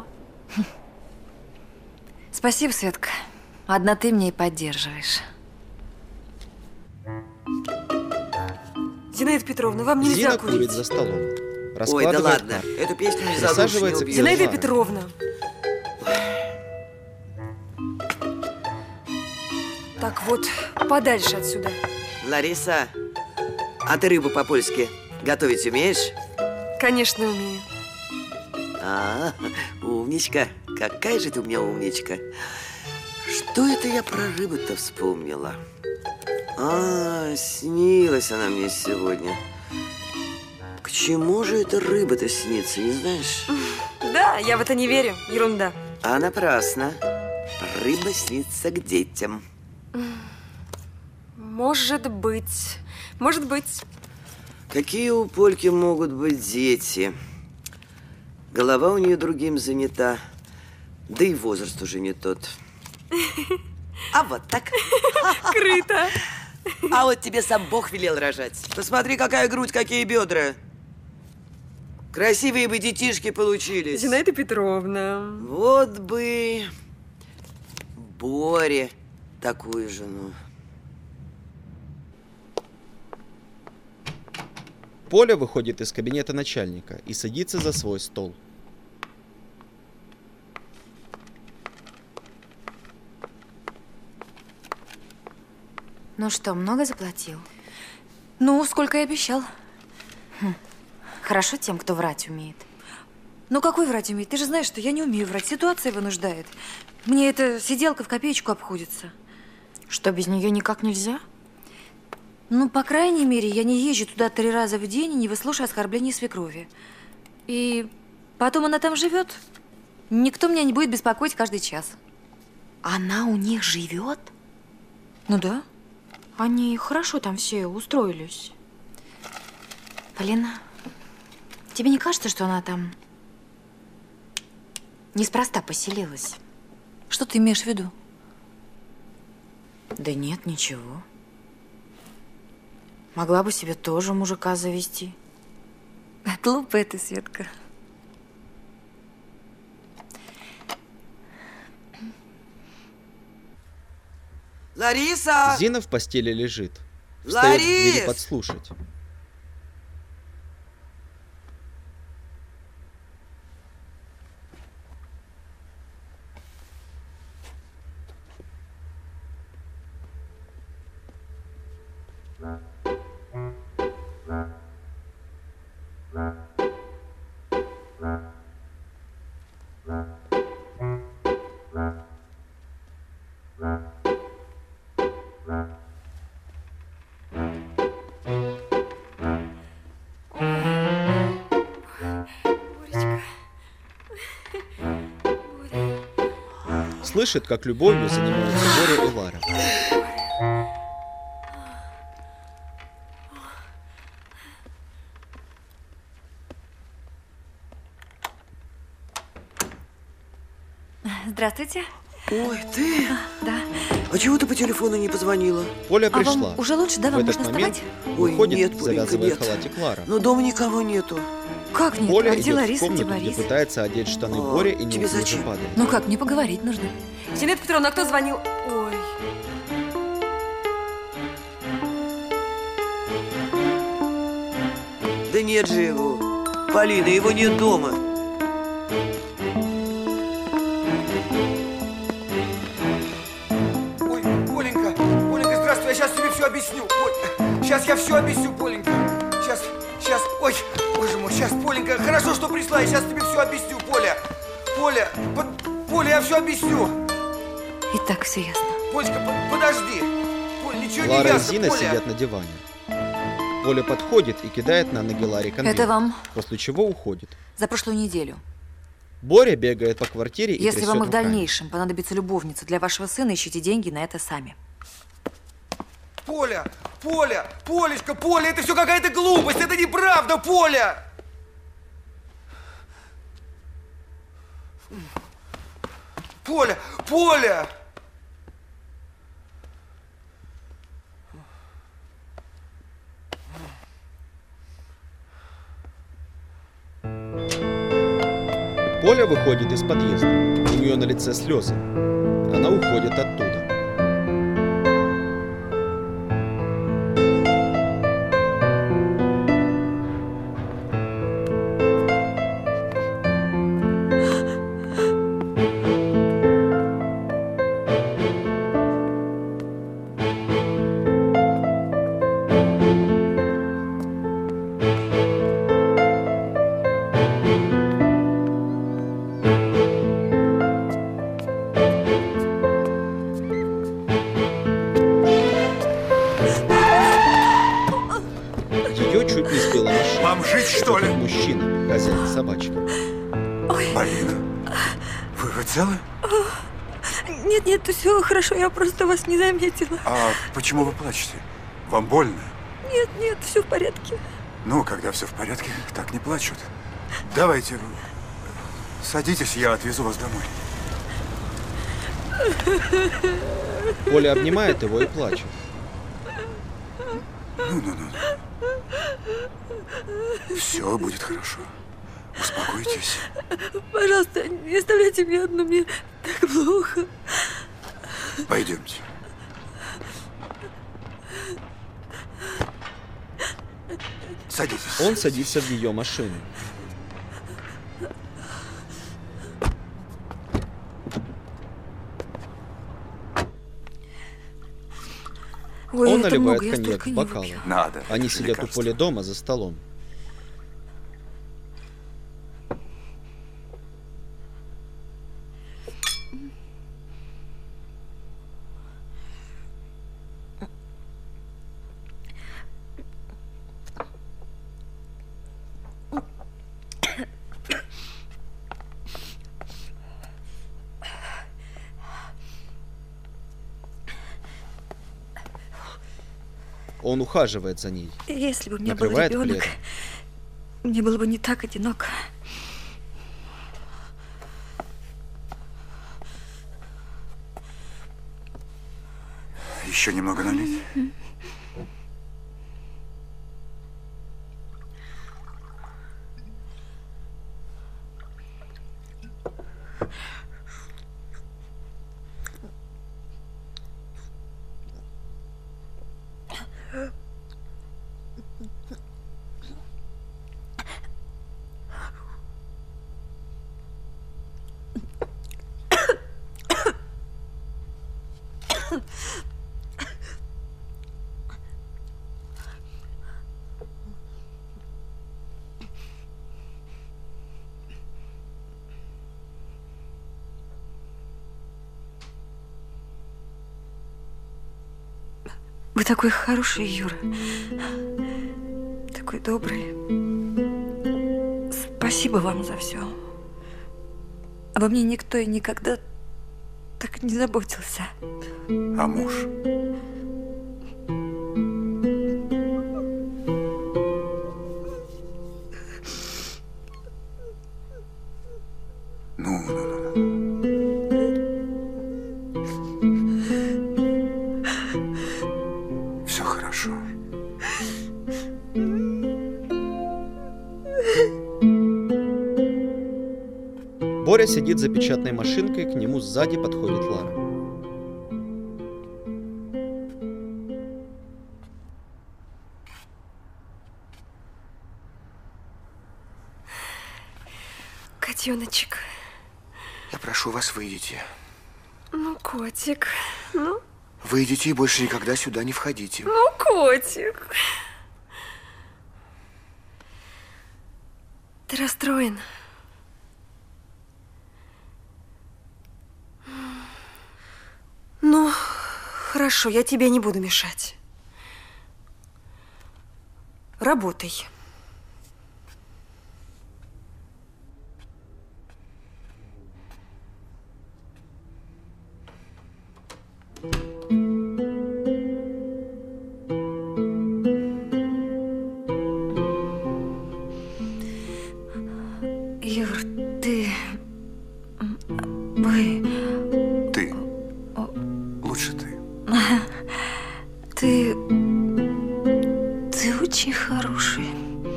Спасибо, Светка. Одна ты меня и поддерживаешь. Зинаида Петровна, вам нельзя Зина курить. курит за столом. Ой, да ладно. карты. Эту песню не Присаживается задушь, не Зинаида Лара. Петровна. Так вот, подальше отсюда. Лариса, а ты рыбу по-польски готовить умеешь? Конечно, умею. А, умничка. Какая же ты у меня умничка. Что это я про рыбу-то вспомнила? А, снилась она мне сегодня. К чему же эта рыба-то снится, не знаешь? Да, я в это не верю. Ерунда. А напрасно. Рыба снится к детям. Может быть. Может быть. Какие у Польки могут быть дети? Голова у нее другим занята. Да и возраст уже не тот. А вот так. Крыто. А вот тебе сам Бог велел рожать. Посмотри, какая грудь, какие бедра. Красивые бы детишки получились. Зинаида Петровна. Вот бы Боре такую жену. Поля выходит из кабинета начальника и садится за свой стол. Ну что, много заплатил? Ну, сколько и обещал. Хм. Хорошо тем, кто врать умеет. Ну, какой врать умеет? Ты же знаешь, что я не умею врать. Ситуация вынуждает. Мне эта сиделка в копеечку обходится. Что, без нее никак нельзя? Ну, по крайней мере, я не езжу туда три раза в день и не выслушаю оскорблений свекрови. И потом она там живет. Никто меня не будет беспокоить каждый час. Она у них живет? Ну да. Они хорошо там все устроились. Полина, тебе не кажется, что она там неспроста поселилась? Что ты имеешь в виду? Да нет, ничего. Могла бы себе тоже мужика завести. Глупая ты, Светка. Лариса! Зина в постели лежит. Встает в двери Ларис! подслушать. Слышит, как любовью занимаются Боря и Лара. Здравствуйте. Ой, ты? Да. А чего ты по телефону не позвонила? Поля А пришла. вам уже лучше, да? В Вам этот можно момент вставать? Ой, выходит, нет, Поленька, завязывая нет. халатик Лара. Но дома никого нету. Как нет? Поля А где идет Лариса, в где комнату, где Борис? пытается одеть штаны А, Боря и тебе неуклюже зачем? падает. Ну как, мне поговорить нужно. Зинаида Петровна, а кто звонил? Ой. Да нет же его. Полина, его нет дома. Ой, Поленька, Поленька, здравствуй, я сейчас тебе все объясню. Ой, сейчас я все объясню, Поленька. Сейчас, сейчас, ой, боже мой, сейчас, Поленька, хорошо, что пришла, я сейчас тебе все объясню, Поля. Поля, под, Поля, я все объясню. И так все ясно. Полечка, по- подожди. Поль, ничего Лара не и ясно, Зина Поля. сидят на диване. Поля подходит и кидает на ноги Ларе конверт. Это вам После чего уходит. за прошлую неделю. Боря бегает по квартире и Если трясет вам и в руками. дальнейшем понадобится любовница для вашего сына, ищите деньги на это сами. Поля, Поля, Полечка, Поля, это все какая-то глупость, это неправда, Поля! Поля, Поля! Поля выходит из подъезда. У нее на лице слезы. Она уходит оттуда. Ее чуть не сбила машина. Вам жить, что ли? Этот мужчина, хозяин собачки. Полина, вы, вы целы? Нет, нет, все хорошо, я просто вас не заметила. А почему вы плачете? Вам больно? Нет, нет, все в порядке. Ну, когда все в порядке, так не плачут. Давайте, садитесь, я отвезу вас домой. Поля обнимает его и плачет. Ну-ну-ну. Все будет хорошо. Успокойтесь. Пожалуйста, не оставляйте меня одну, мне так плохо. Пойдемте. Садитесь. Он садится в ее машину. Ой, Он это наливает много, коньяк в бокалы. Надо. Они сидят у лекарство. Поли дома за столом. Он ухаживает за ней. Если бы у меня был Накрывает ребенок, пледом. мне было бы не так одиноко. Еще немного налить? Вы такой хороший, Юра. Такой добрый. Спасибо вам за все. Обо мне никто и никогда так не заботился. А муж? Ну, ну, ну, ну. Все хорошо. Боря сидит за печатной машинкой, к нему сзади подходит Лара. Котеночек. Я прошу вас, выйдите. Ну, котик, ну. Выйдите и больше никогда сюда не входите. Ну, котик. Ты расстроен? Ну, хорошо, я тебе не буду мешать. Работай. Юр, ты... Вы... Ты. Лучше ты. Ты... Ты очень хороший.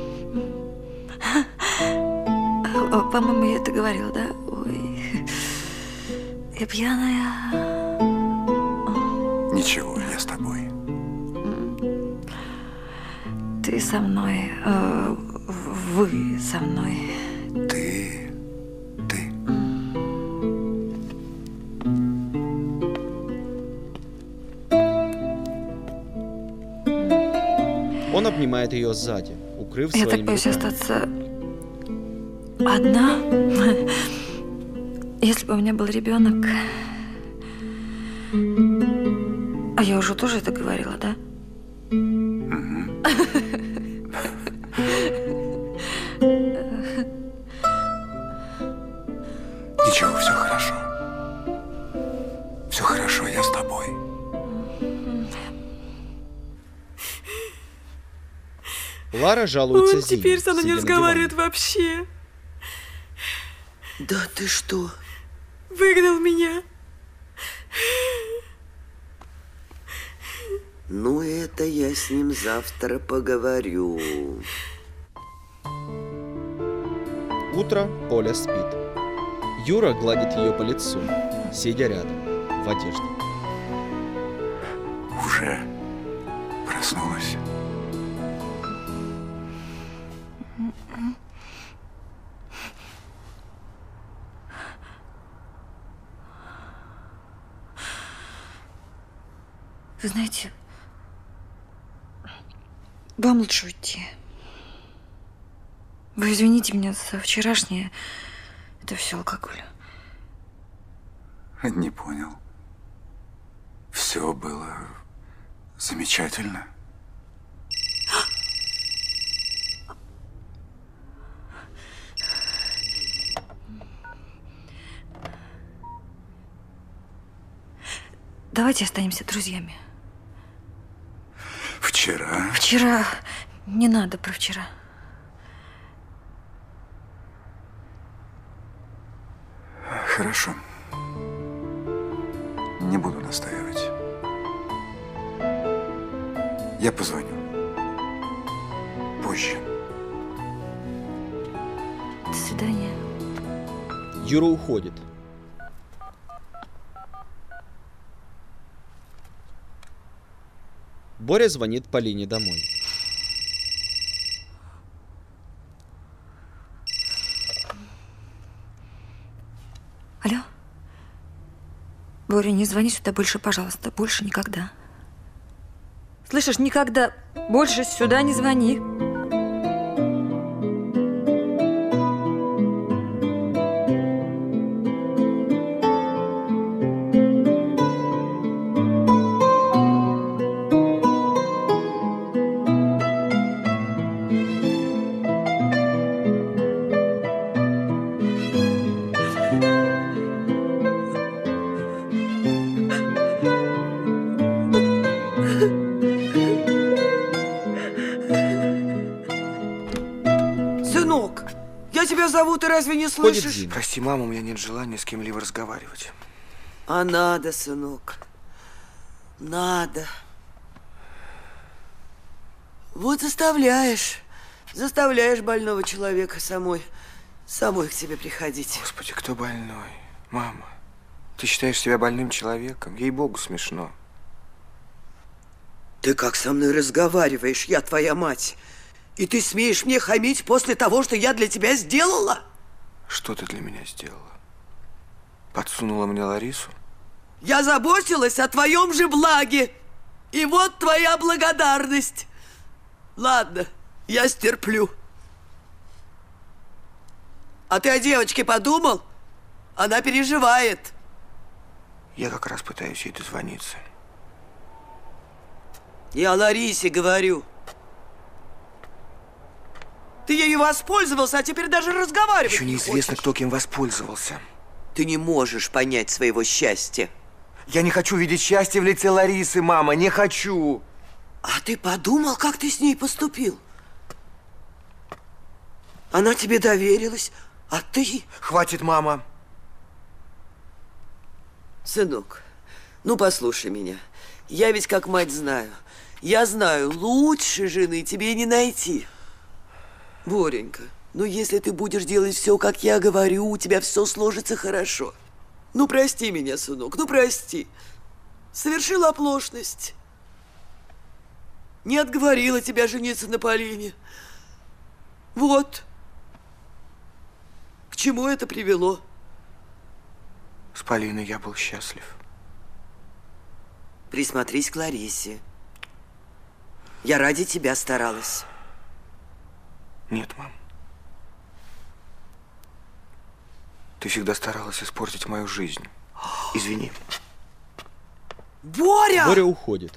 О, по-моему, я это говорила, да? Ой. Я пьяная. Ничего, я с тобой. Ты со мной. Э, вы со мной. Ты. Ты. Он обнимает ее сзади, укрыв Я так своими боюсь руками. остаться одна. Если бы у меня был ребенок. А я уже тоже это говорила, да? Ничего, все хорошо. тобой. Лара жалуется Он Зине, теперь со мной не сидя на разговаривает диване. вообще. Да ты что? Выгнал меня. Ну, это я с ним завтра поговорю. Утро, Поля спит. Юра гладит ее по лицу, сидя рядом, в одежде. Уже проснулась. Вы знаете, вам лучше уйти. Вы извините меня за вчерашнее. Это все алкоголь. Не понял. Все было замечательно. Давайте останемся друзьями. Вчера. Вчера. Не надо про вчера. Хорошо. Не буду настаивать. Я позвоню. Позже. До свидания. Юра уходит. Боря звонит Полине домой. Алло? Боря, не звони сюда больше, пожалуйста. Больше никогда. Слышишь, никогда больше сюда не звони. Сынок, я тебя зову, ты разве не Входит слышишь? Зина. Прости, мама, у меня нет желания с кем-либо разговаривать. А надо, сынок. Надо. Вот заставляешь. Заставляешь больного человека самой, самой к тебе приходить. Господи, кто больной? Мама, ты считаешь себя больным человеком? Ей-богу, смешно. Ты как со мной разговариваешь, я твоя мать. И ты смеешь мне хамить после того, что я для тебя сделала? Что ты для меня сделала? Подсунула мне Ларису? Я заботилась о твоем же благе. И вот твоя благодарность. Ладно, я стерплю. А ты о девочке подумал? Она переживает. Я как раз пытаюсь ей дозвониться. Я о Ларисе говорю. Ты ею воспользовался, а теперь даже разговаривать Еще не неизвестно, хочешь. кто кем воспользовался. Ты не можешь понять своего счастья. Я не хочу видеть счастье в лице Ларисы, мама, не хочу. А ты подумал, как ты с ней поступил? Она тебе доверилась, а ты... Хватит, мама. Сынок, ну послушай меня. Я ведь как мать знаю. Я знаю, лучше жены тебе не найти. Боренька, ну если ты будешь делать все, как я говорю, у тебя все сложится хорошо. Ну прости меня, сынок, ну прости. Совершила оплошность. Не отговорила тебя жениться на Полине. Вот. К чему это привело? С Полиной я был счастлив. Присмотрись к Ларисе. Я ради тебя старалась. Нет, мам. Ты всегда старалась испортить мою жизнь. Извини. Боря! Боря уходит.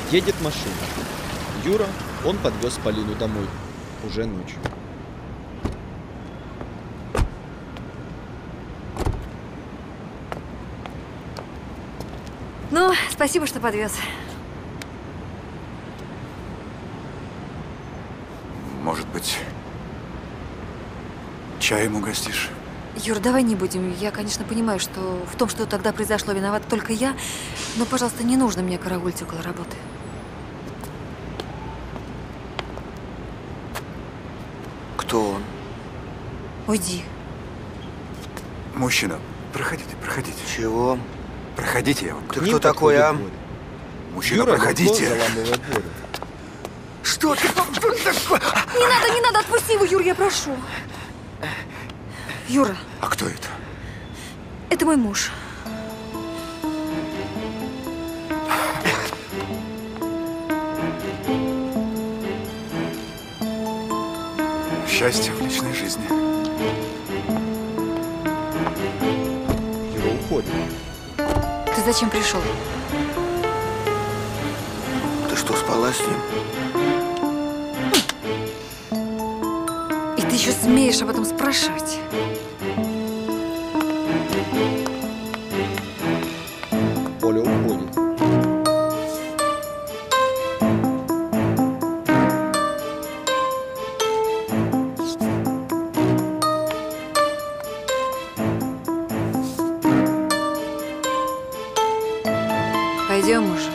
Едет машина. Юра, он подвез Полину домой. Уже ночь. Ну, спасибо, что подвез. Может быть, чаем угостишь? Юр, давай не будем. Я, конечно, понимаю, что в том, что тогда произошло, виновата только я. Но, пожалуйста, не нужно мне караулить около работы. Кто он? Уйди. Мужчина, проходите, проходите. Чего? Проходите, я вам Ты говорю. кто такой, а? Мужчина, Юра проходите. заламывает Борю. Что ты? Не надо, не надо, отпусти его, Юр, я прошу. Юра. А кто это? Это мой муж. Счастье в личной жизни. Юра уходит. Ты зачем пришел? Ты что, спала с ним? И ты еще смеешь об этом спрашивать? Оля уходит. Пойдем уже.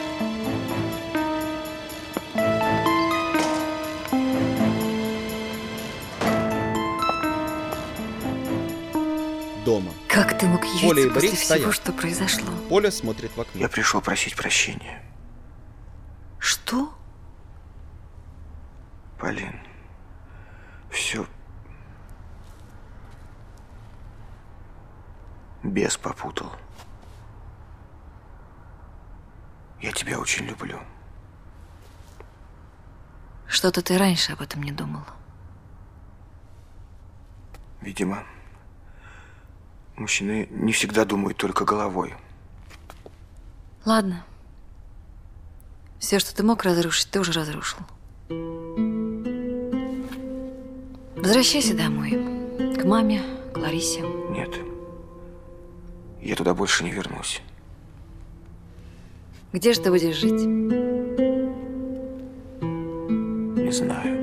Дома. Как ты мог явиться Оля и после Борис всего, стоят. что произошло? Оля смотрит в окно. Я пришел просить прощения. Что? Полин, все... Бес попутал. Я тебя очень люблю. Что-то ты раньше об этом не думал. Видимо, мужчины не всегда думают только головой. Ладно. Все, что ты мог разрушить, ты уже разрушил. Возвращайся домой. К маме, к Ларисе. Нет. Я туда больше не вернусь. Где же ты будешь жить? Не знаю.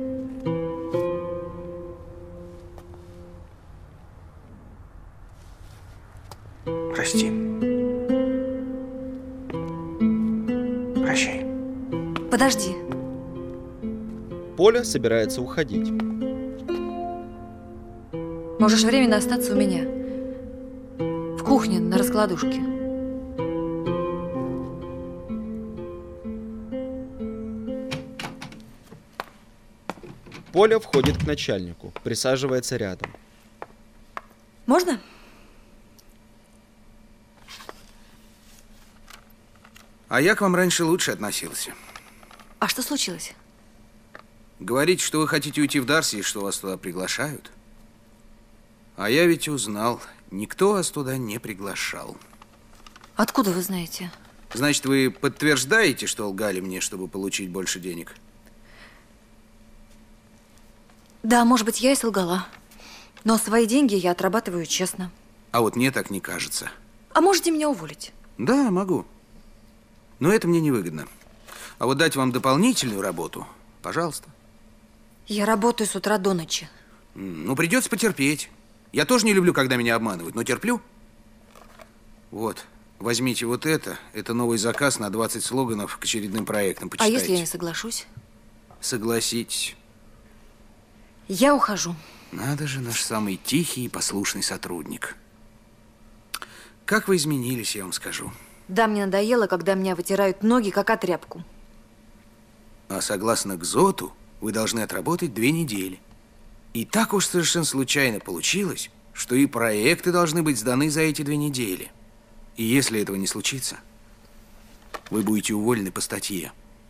Прости. Прощай. Подожди. Поля собирается уходить. Можешь временно остаться у меня. В кухне, на раскладушке. Поля входит к начальнику, присаживается рядом. Можно? А я к вам раньше лучше относился. А что случилось? Говорите, что вы хотите уйти в Дарси и что вас туда приглашают. А я ведь узнал, никто вас туда не приглашал. Откуда вы знаете? Значит, вы подтверждаете, что лгали мне, чтобы получить больше денег? Да, может быть, я и солгала. Но свои деньги я отрабатываю честно. А вот мне так не кажется. А можете меня уволить? Да, могу. Но это мне невыгодно. А вот дать вам дополнительную работу, пожалуйста. Я работаю с утра до ночи. Ну, придется потерпеть. Я тоже не люблю, когда меня обманывают, но терплю. Вот, возьмите вот это. Это новый заказ на двадцать слоганов к очередным проектам. А Почитайте. если я не соглашусь? Согласитесь. Я ухожу. Надо же, наш самый тихий и послушный сотрудник. Как вы изменились, я вам скажу. Да, мне надоело, когда меня вытирают ноги, как от тряпку. А согласно ГЗОТу, вы должны отработать две недели. И так уж совершенно случайно получилось, что и проекты должны быть сданы за эти две недели. И если этого не случится, вы будете уволены по статье.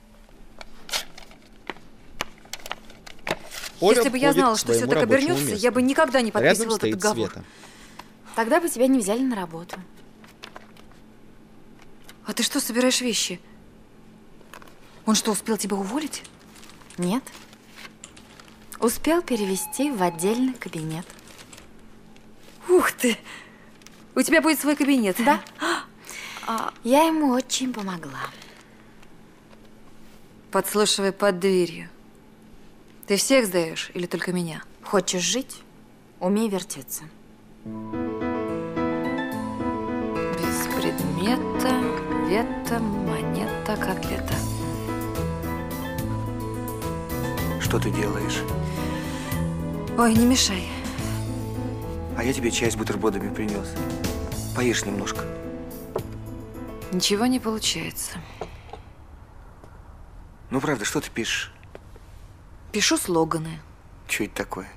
Оля Если бы я входит знала, к что все своему так рабочему обернется, месту. я бы никогда не подписывала Рядом этот стоит договор. Света. Тогда бы тебя не взяли на работу. А ты что, собираешь вещи? Он что, успел тебя уволить? Нет. Успел перевести в отдельный кабинет. Ух ты! У тебя будет свой кабинет? Да. А... Я ему очень помогла. Подслушивай под дверью. Ты всех сдаешь или только меня? Хочешь жить? Умей вертеться. Без предмета, вето, монета, котлета. Что ты делаешь? Ой, не мешай. А я тебе чай с бутербродами принес. Поешь немножко. Ничего не получается. Ну, правда, что ты пишешь? Пишу слоганы. Что это такое?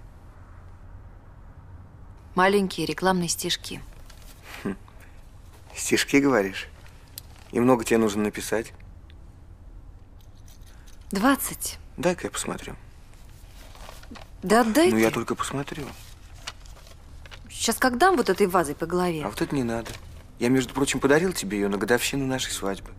Маленькие рекламные стишки. Хм. Стишки, говоришь? И много тебе нужно написать? Двадцать. Дай-ка я посмотрю. Да отдай Ну, ты. я только посмотрю. Сейчас как дам вот этой вазой по голове. А вот это не надо. Я, между прочим, подарил тебе ее на годовщину нашей свадьбы.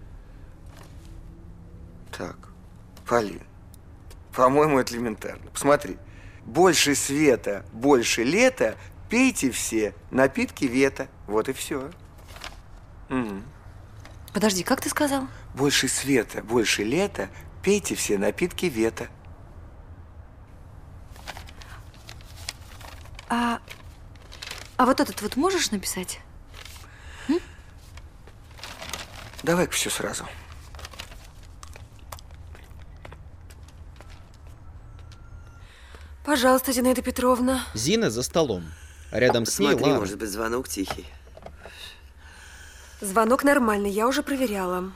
Так, Полин, по-моему, это элементарно. Посмотри. Больше света, больше лета, пейте все напитки вето. Вот и все. Угу. Подожди, как ты сказал? Больше света, больше лета, пейте все напитки вето. А, а вот этот вот можешь написать? М? Давай-ка все сразу. Пожалуйста, Зинаида Петровна. Зина за столом. Рядом с ней Смотри, Лара. может быть, звонок тихий. Звонок нормальный, я уже проверяла.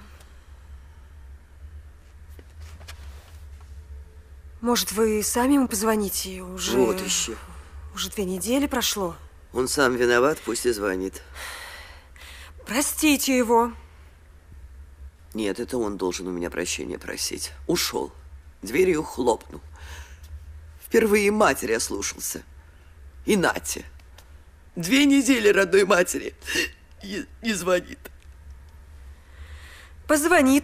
Может, вы сами ему позвоните? Уже... Вот еще. Уже две недели прошло. Он сам виноват, пусть и звонит. Простите его. Нет, это он должен у меня прощения просить. Ушел. Дверью хлопнул. Впервые матери ослушался. И Натя. Две недели родной матери не, не звонит. Позвонит.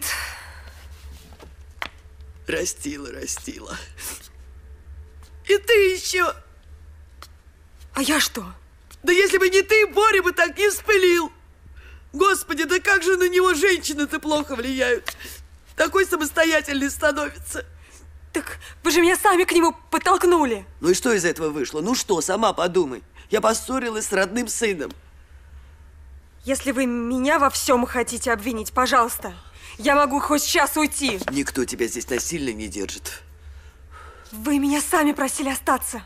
Растила, растила. И ты еще. А я что? Да если бы не ты, Боря бы так не вспылил. Господи, да как же на него женщины-то плохо влияют. Такой самостоятельный становится. Так вы же меня сами к нему подтолкнули. Ну и что из этого вышло? Ну что, сама подумай. Я поссорилась с родным сыном. Если вы меня во всем хотите обвинить, пожалуйста, я могу хоть сейчас уйти. Никто тебя здесь насильно не держит. Вы меня сами просили остаться.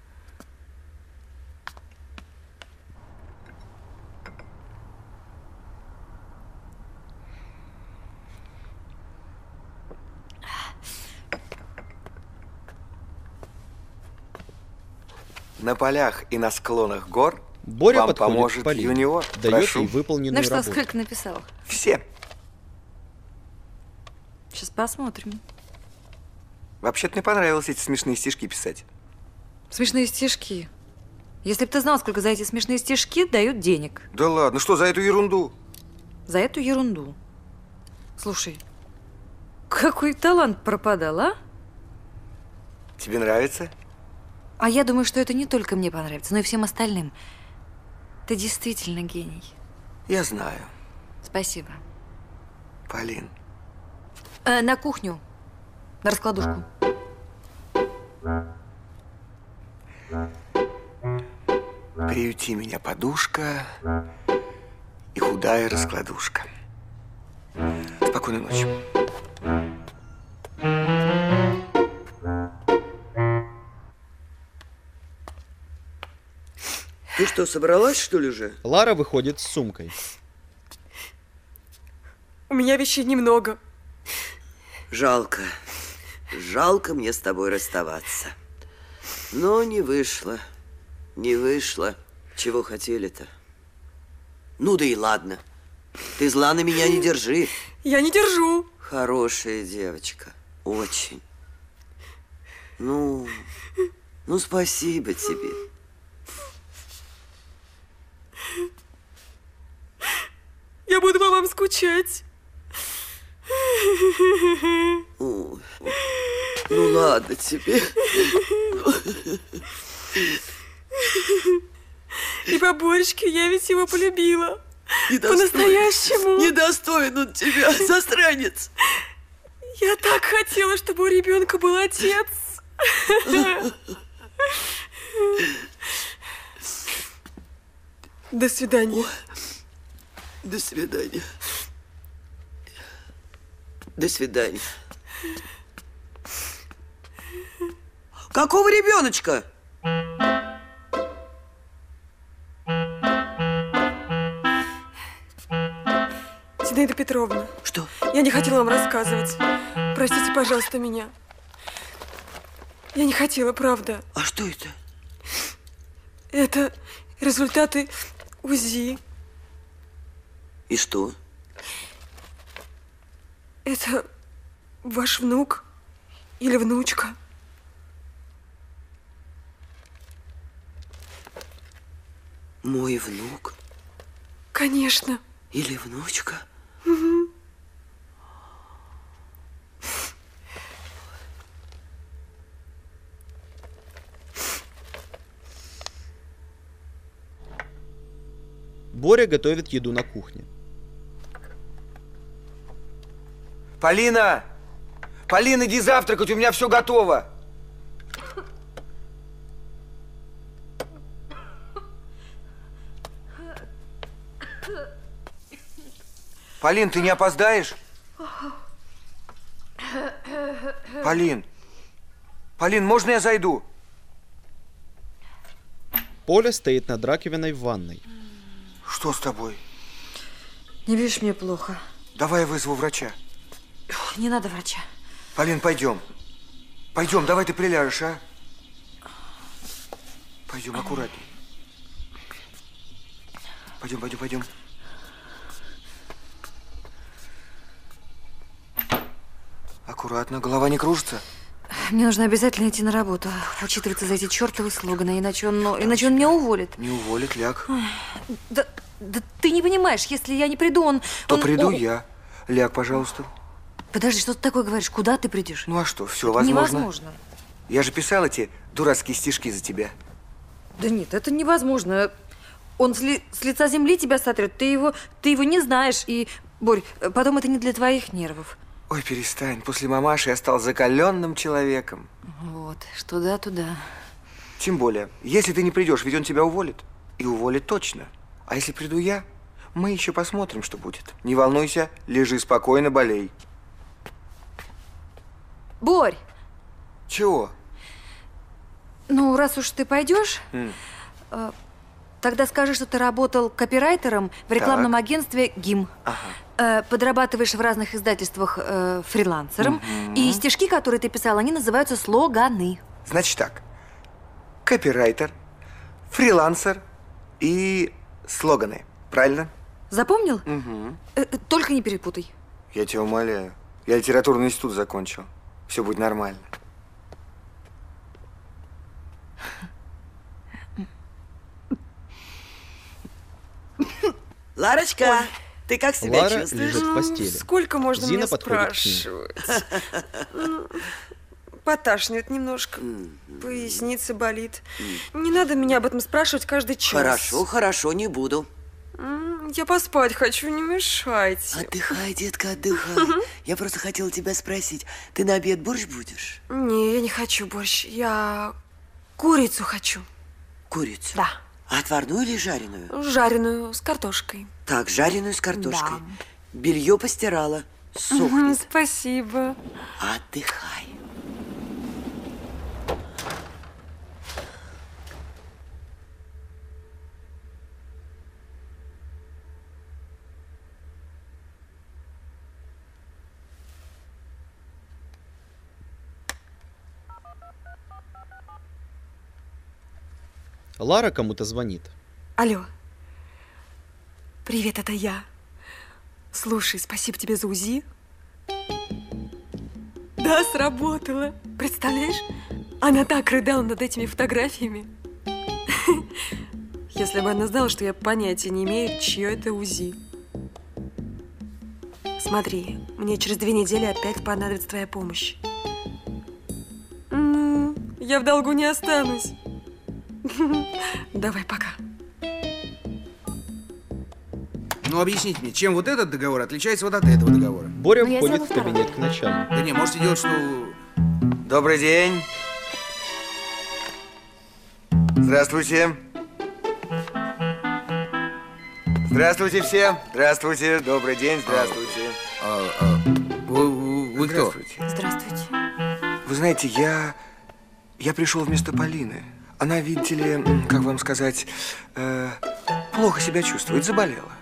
На полях и на склонах гор Боря вам подходит поможет к Полине, юниор. дает Прошу. ей выполненную Ну что, работу. сколько написал? Все. Сейчас посмотрим. Вообще-то мне понравилось эти смешные стишки писать. Смешные стишки. Если бы ты знал, сколько за эти смешные стишки дают денег. Да ладно, что за эту ерунду? За эту ерунду. Слушай, какой талант пропадал, а? Тебе нравится? А я думаю, что это не только мне понравится, но и всем остальным. Ты действительно гений. Я знаю. Спасибо. Полин. Э, на кухню. На раскладушку. Приюти меня, подушка и худая раскладушка. Спокойной ночи. Ты что, собралась, что ли, же? Лара выходит с сумкой. У меня вещей немного. Жалко. Жалко мне с тобой расставаться. Но не вышло. Не вышло. Чего хотели-то? Ну да и ладно. Ты зла на меня не держи. Я не держу. Хорошая девочка. Очень. Ну, ну спасибо тебе. Я буду по вам скучать. Ой, ну ладно тебе. И по Боречке я ведь его полюбила. По-настоящему. Недостоин он тебя, засранец. Я так хотела, чтобы у ребенка был отец. До свидания. До свидания. До свидания. Какого ребеночка? Зинаида Петровна. Что? Я не хотела вам рассказывать. Простите, пожалуйста, меня. Я не хотела, правда. А что это? Это результаты УЗИ. И что? Это ваш внук или внучка? Мой внук? Конечно. Или внучка? Угу. Боря готовит еду на кухне. Полина! Полина, иди завтракать, у меня все готово. Полин, ты не опоздаешь? Полин. Полин, можно я зайду? Поля стоит над раковиной в ванной. Что с тобой? Не видишь, мне плохо. Давай я вызову врача. Не надо врача. Полин, пойдем. Пойдем, давай ты приляжешь, а? Пойдем, аккуратней. Пойдем, пойдем, пойдем. Аккуратно, голова не кружится? Мне нужно обязательно идти на работу. Отчитываться за эти чертовы слоганы, иначе он, ну, иначе он меня уволит. Не уволит, ляг. Да, да ты не понимаешь, если я не приду, он... То он, приду он... я. Ляг, пожалуйста. Подожди, что ты такое говоришь? Куда ты придешь? Ну а что, все это возможно. Невозможно. Я же писал эти дурацкие стишки за тебя. Да нет, это невозможно. Он с, ли, с лица земли тебя сотрет. Ты его, ты его не знаешь. И, Борь, потом это не для твоих нервов. Ой, перестань. После мамаши я стал закаленным человеком. Вот, что да, туда. Тем более, если ты не придешь, ведь он тебя уволит. И уволит точно. А если приду я, мы еще посмотрим, что будет. Не волнуйся, лежи спокойно, болей. Борь! Чего? Ну, раз уж ты пойдешь, М. э, тогда скажи, что ты работал копирайтером в рекламном Так. агентстве ГИМ. Ага. Э, подрабатываешь в разных издательствах э, фрилансером. Мгм. И стишки, которые ты писал, они называются слоганы. Значит так. Копирайтер, фрилансер и слоганы. Правильно? Запомнил? Угу. Э, э, только не перепутай. Я тебя умоляю. Я литературный институт закончил. Все будет нормально. Ларочка, Ой. ты как себя Лара чувствуешь? лежит в постели. Сколько можно Зина меня подходит к ней. спрашивать? Ну, поташнит немножко. Поясница болит. Не надо меня об этом спрашивать каждый час. Хорошо, хорошо, не буду. М, Я поспать хочу, не мешайте. Отдыхай, детка, отдыхай. Я просто хотела тебя спросить, ты на обед борщ будешь? Не, я не хочу борщ. Я курицу хочу. Курицу? Да. А отварную или жареную? Жареную, с картошкой. Так, жареную с картошкой. Да. Белье постирала, Мгм, сохнет. Спасибо. Отдыхай. Лара кому-то звонит. Алло. Привет, это я. Слушай, спасибо тебе за УЗИ. Да, сработало. Представляешь? Она так рыдала над этими фотографиями. Если бы она знала, что я понятия не имею, чье это УЗИ. Смотри, мне через две недели опять понадобится твоя помощь. Ну, я в долгу не останусь. Давай, пока. Ну, объясните мне, чем вот этот договор отличается вот от этого договора? Боря входит в кабинет к начальнику. Да не, можете делать, что... Добрый день. Здравствуйте. Здравствуйте все. Здравствуйте. Добрый день. Здравствуйте. А, а, вы, вы кто? Здравствуйте. Здравствуйте. Вы знаете, я... Я пришел вместо Полины. Она, видите ли, как вам сказать, э, плохо себя чувствует, заболела.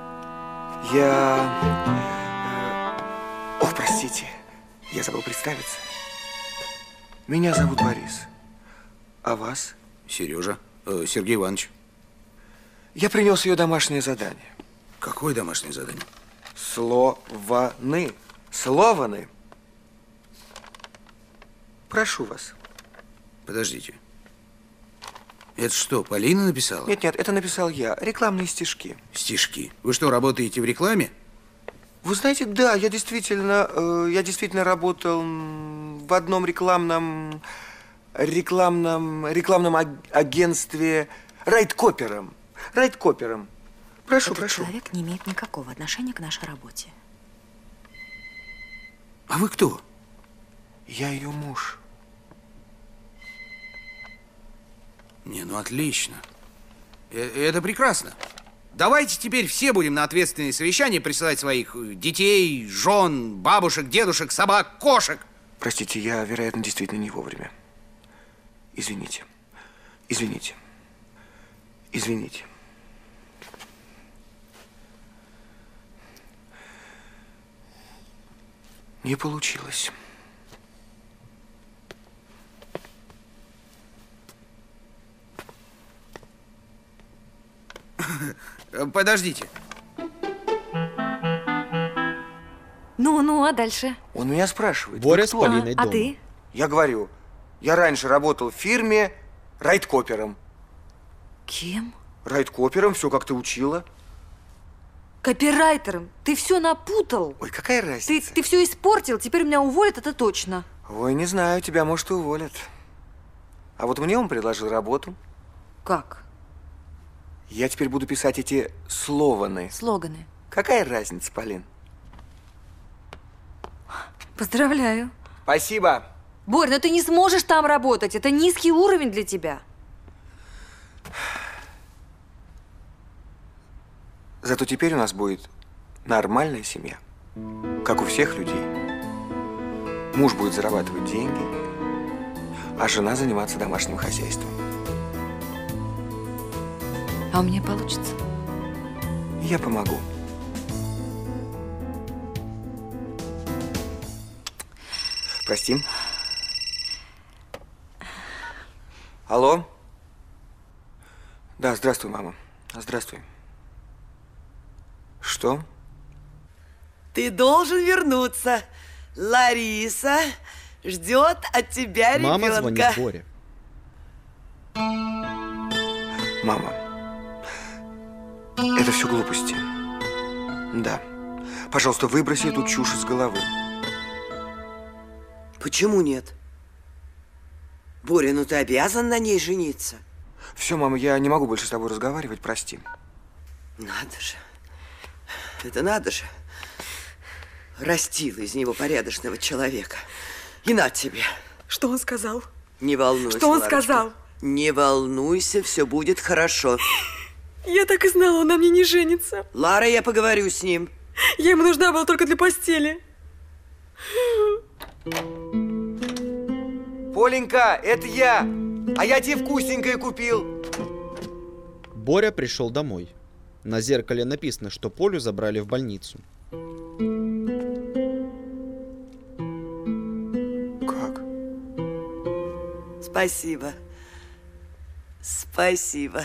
Я... Э, ох, простите, я забыл представиться. Меня зовут Борис. А вас? Сережа. Э, Сергей Иванович. Я принес ее домашнее задание. Какое домашнее задание? Слованы. Слованы. Прошу вас. Подождите. Это что, Полина написала? Нет, нет, это написал я. Рекламные стишки. Стишки? Вы что, работаете в рекламе? Вы знаете, да, я действительно, э, я действительно работал в одном рекламном, рекламном, рекламном аг агентстве райткопером. Райткопером. Прошу, Этот прошу. человек не имеет никакого отношения к нашей работе. А вы кто? Я ее муж. Не, ну отлично. Э это прекрасно. Давайте теперь все будем на ответственные совещания присылать своих детей, жен, бабушек, дедушек, собак, кошек. Простите, я, вероятно, действительно не вовремя. Извините. Извините. Извините. Не получилось. Подождите. Ну-ну, а дальше? Он меня спрашивает. Боря с Полиной А дома. ты? Я говорю, я раньше работал в фирме райткопером. Кем? Райткопером, все как ты учила. Копирайтером. Ты все напутал. Ой, какая Ты, разница? ты все испортил, теперь меня уволят, это точно. Ой, не знаю, тебя, может, и уволят. А вот мне он предложил работу. Как? Я теперь буду писать эти слованы. Слоганы. Какая разница, Полин? Поздравляю. Спасибо. Борь, но ты не сможешь там работать. Это низкий уровень для тебя. Зато теперь у нас будет нормальная семья. Как у всех людей. Муж будет зарабатывать деньги, а жена заниматься домашним хозяйством. А у меня получится? Я помогу. Прости. Алло? Да, здравствуй, мама. Здравствуй. Что? Ты должен вернуться. Лариса ждет от тебя ребенка. Мама звонит Боре. Мама, это все глупости. Да. Пожалуйста, выброси эту чушь из головы. Почему нет? Боря, ну ты обязан на ней жениться. Все, мама, я не могу больше с тобой разговаривать, прости. Надо же. Это надо же. Растила из него порядочного человека. И на тебе. Что он сказал? Не волнуйся, Что он Ларочка. сказал? Не волнуйся, все будет хорошо. Я так и знала, он на мне не женится. Лара, я поговорю с ним. Я ему нужна была только для постели. Поленька, это я. А я тебе вкусненькое купил. Боря пришел домой. На зеркале написано, что Полю забрали в больницу. Как? Спасибо. Спасибо.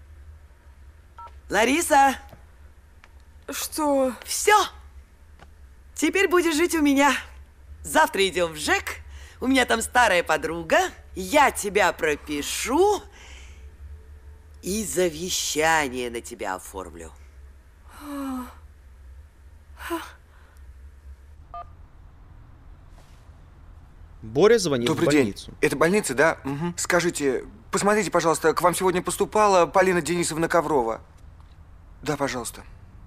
Лариса! Что? Все. Теперь будешь жить у меня. Завтра идем в ЖЭК. У меня там старая подруга. Я тебя пропишу. И завещание на тебя оформлю. Боря звонит Добрый в больницу. день. Это больница, да? Угу. Скажите, посмотрите, пожалуйста, к вам сегодня поступала Полина Денисовна Коврова. Да, пожалуйста.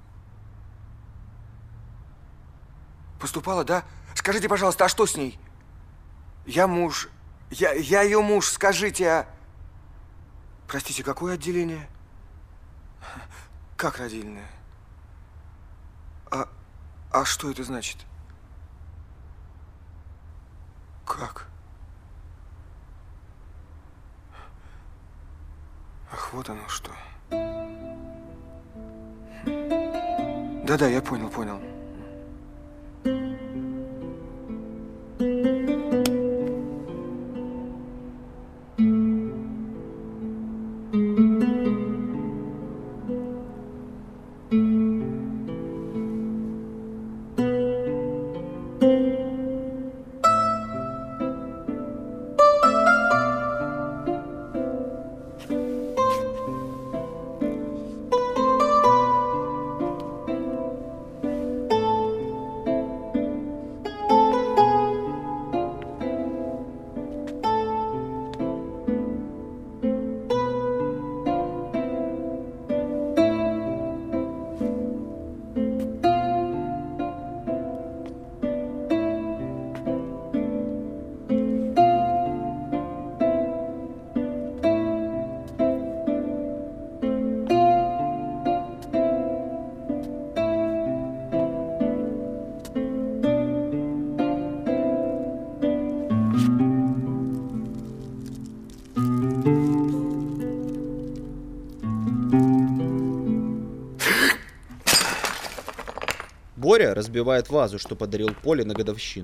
Поступала, да? Скажите, пожалуйста, а что с ней? Я муж. Я, я ее муж. Скажите, а... Простите, какое отделение? Как родильное? А, а что это значит? Как? Ах, вот оно что. Да-да, я понял, понял. Боря разбивает вазу, что подарил Поле на годовщину.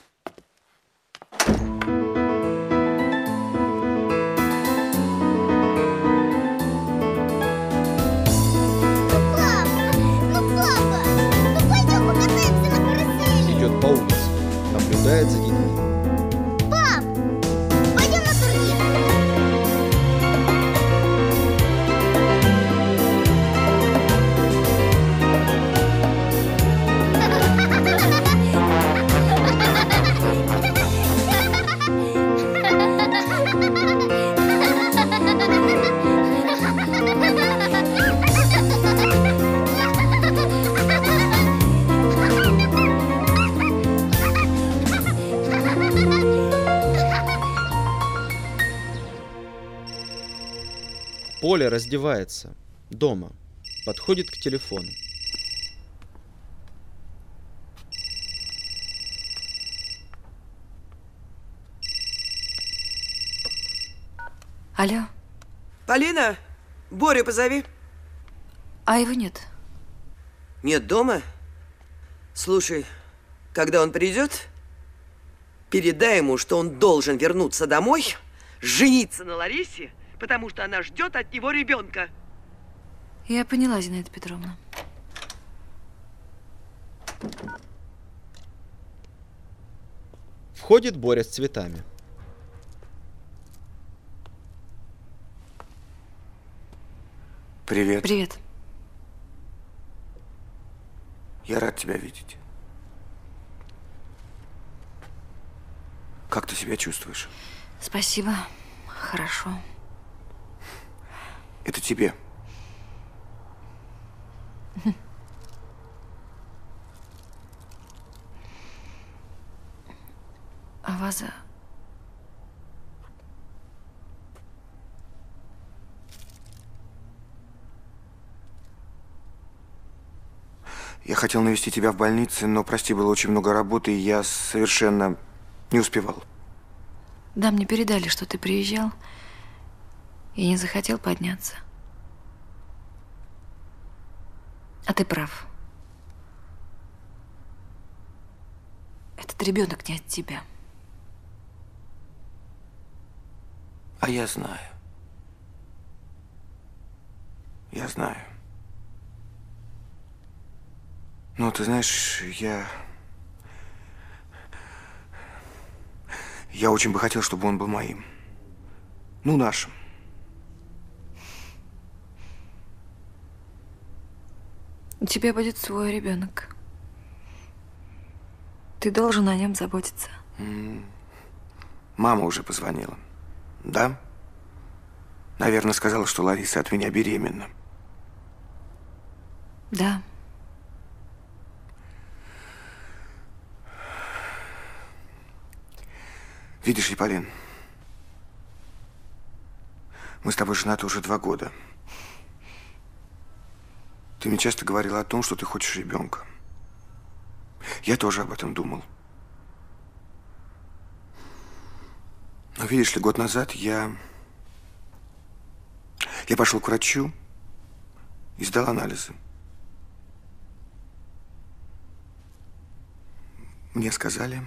Идет по улице, наблюдает за детьми. Пап, пойдем на турнир. Поле раздевается. Дома. Подходит к телефону. Алло. Полина, Борю позови. А его нет. Нет дома? Слушай, когда он придет, передай ему, что он должен вернуться домой, жениться на Ларисе, потому что она ждет от него ребенка. Я поняла, Зинаида Петровна. Входит Боря с цветами. Привет. Привет. Я рад тебя видеть. Как ты себя чувствуешь? Спасибо. Хорошо. Это тебе. А ваза... Я хотел навести тебя в больнице, но, прости, было очень много работы, и я совершенно не успевал. Да, мне передали, что ты приезжал и не захотел подняться. А ты прав. Этот ребенок не от тебя. А я знаю. Я знаю. Ну, ты знаешь, я... Я очень бы хотел, чтобы он был моим. Ну, нашим. У тебя будет свой ребенок. Ты должен о нем заботиться. Мама уже позвонила. Да? Наверное, сказала, что Лариса от меня беременна. Да. Видишь ли, Полин, мы с тобой женаты уже два года. Ты мне часто говорила о том, что ты хочешь ребенка. Я тоже об этом думал. Но видишь ли, год назад я... Я пошел к врачу и сдал анализы. Мне сказали,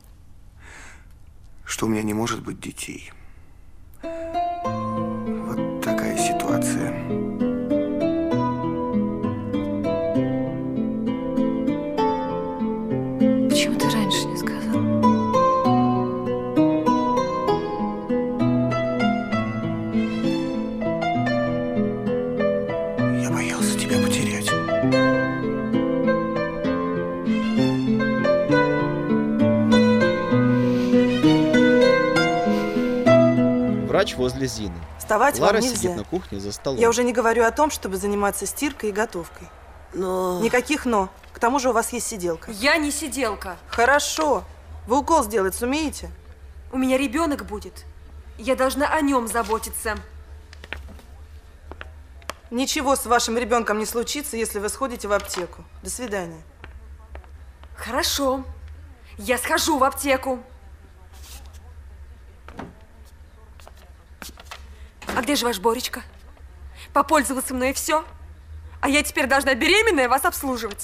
что у меня не может быть детей. Вот такая ситуация. Почему ты раньше не сказал? Я боялся тебя потерять. Врач возле Зины. Вставать Лара вам нельзя. сидит на кухне за столом. Я уже не говорю о том, чтобы заниматься стиркой и готовкой. Но... Никаких «но». К тому же у вас есть сиделка. Я не сиделка. Хорошо. Вы укол сделать сумеете? У меня ребенок будет. Я должна о нем заботиться. Ничего с вашим ребенком не случится, если вы сходите в аптеку. До свидания. Хорошо. Я схожу в аптеку. А где же ваш Боречка? Попользовался мной и все? А я теперь должна беременная вас обслуживать.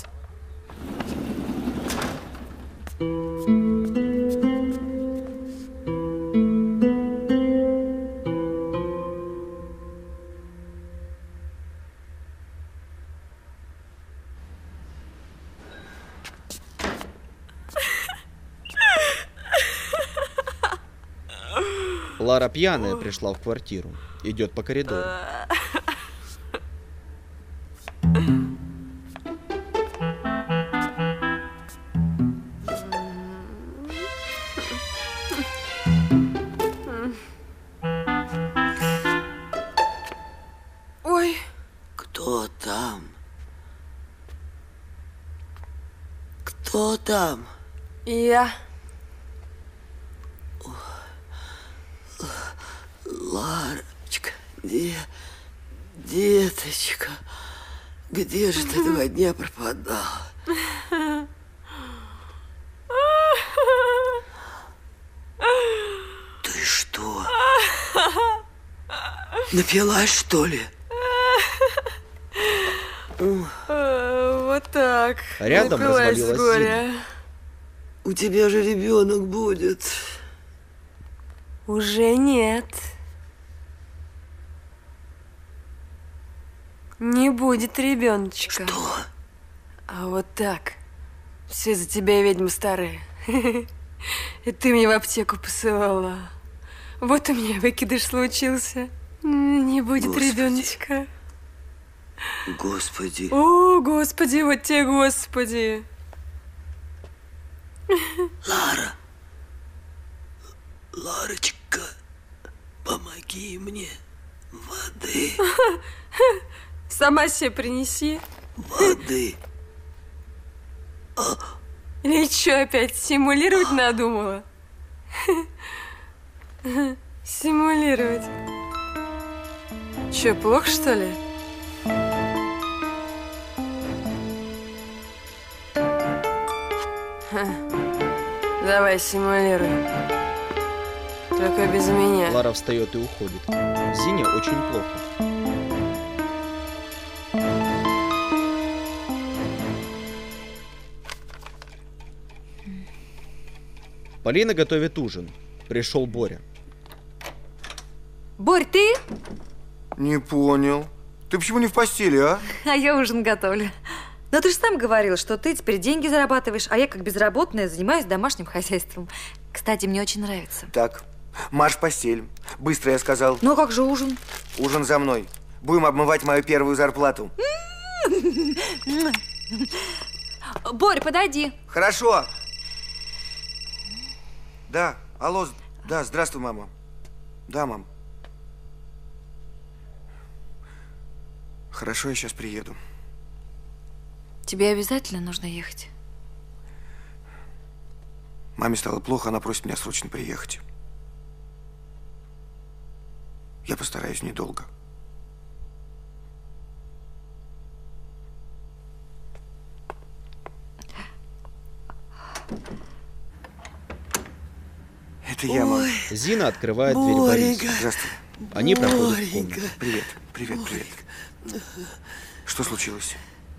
Лара пьяная пришла в квартиру. Идет по коридору. Ой. Кто там? Кто там? Я. Ларочка, де, деточка, где же ты два дня пропадала? Ты что? Напилась, что ли? Вот так. Рядом Напилась развалилась с горя. Зина. У тебя же ребенок будет. Уже нет. Не будет ребеночка. Что? А вот так. Все из-за тебя, ведьма старая. И ты меня в аптеку посылала. Вот у меня выкидыш случился. Не будет Господи. ребеночка. Господи. О, Господи, вот тебе, Господи. Лара. Ларочка, помоги мне. Воды. Сама себе принеси. Воды. Или что, опять симулировать надумала? Симулировать. Че, плохо, что ли? Ха. Давай, симулируй. Только без меня. Лара встает и уходит. Зине очень плохо. Полина готовит ужин. Пришел Боря. Борь, ты? Не понял. Ты почему не в постели, а? А я ужин готовлю. Но ты же сам говорил, что ты теперь деньги зарабатываешь, а я как безработная занимаюсь домашним хозяйством. Кстати, мне очень нравится. Так, марш в постель. Быстро, я сказал. Ну, а как же ужин? Ужин за мной. Будем обмывать мою первую зарплату. Борь, подойди. Хорошо. Да, алло. Да, здравствуй, мама. Да, мам. Хорошо, я сейчас приеду. Тебе обязательно нужно ехать? Маме стало плохо, она просит меня срочно приехать. Я постараюсь недолго. Это я, мам. Зина открывает Боренька. дверь Борису. Здравствуй. Они проходят в комнату. Привет, привет, привет. Что случилось?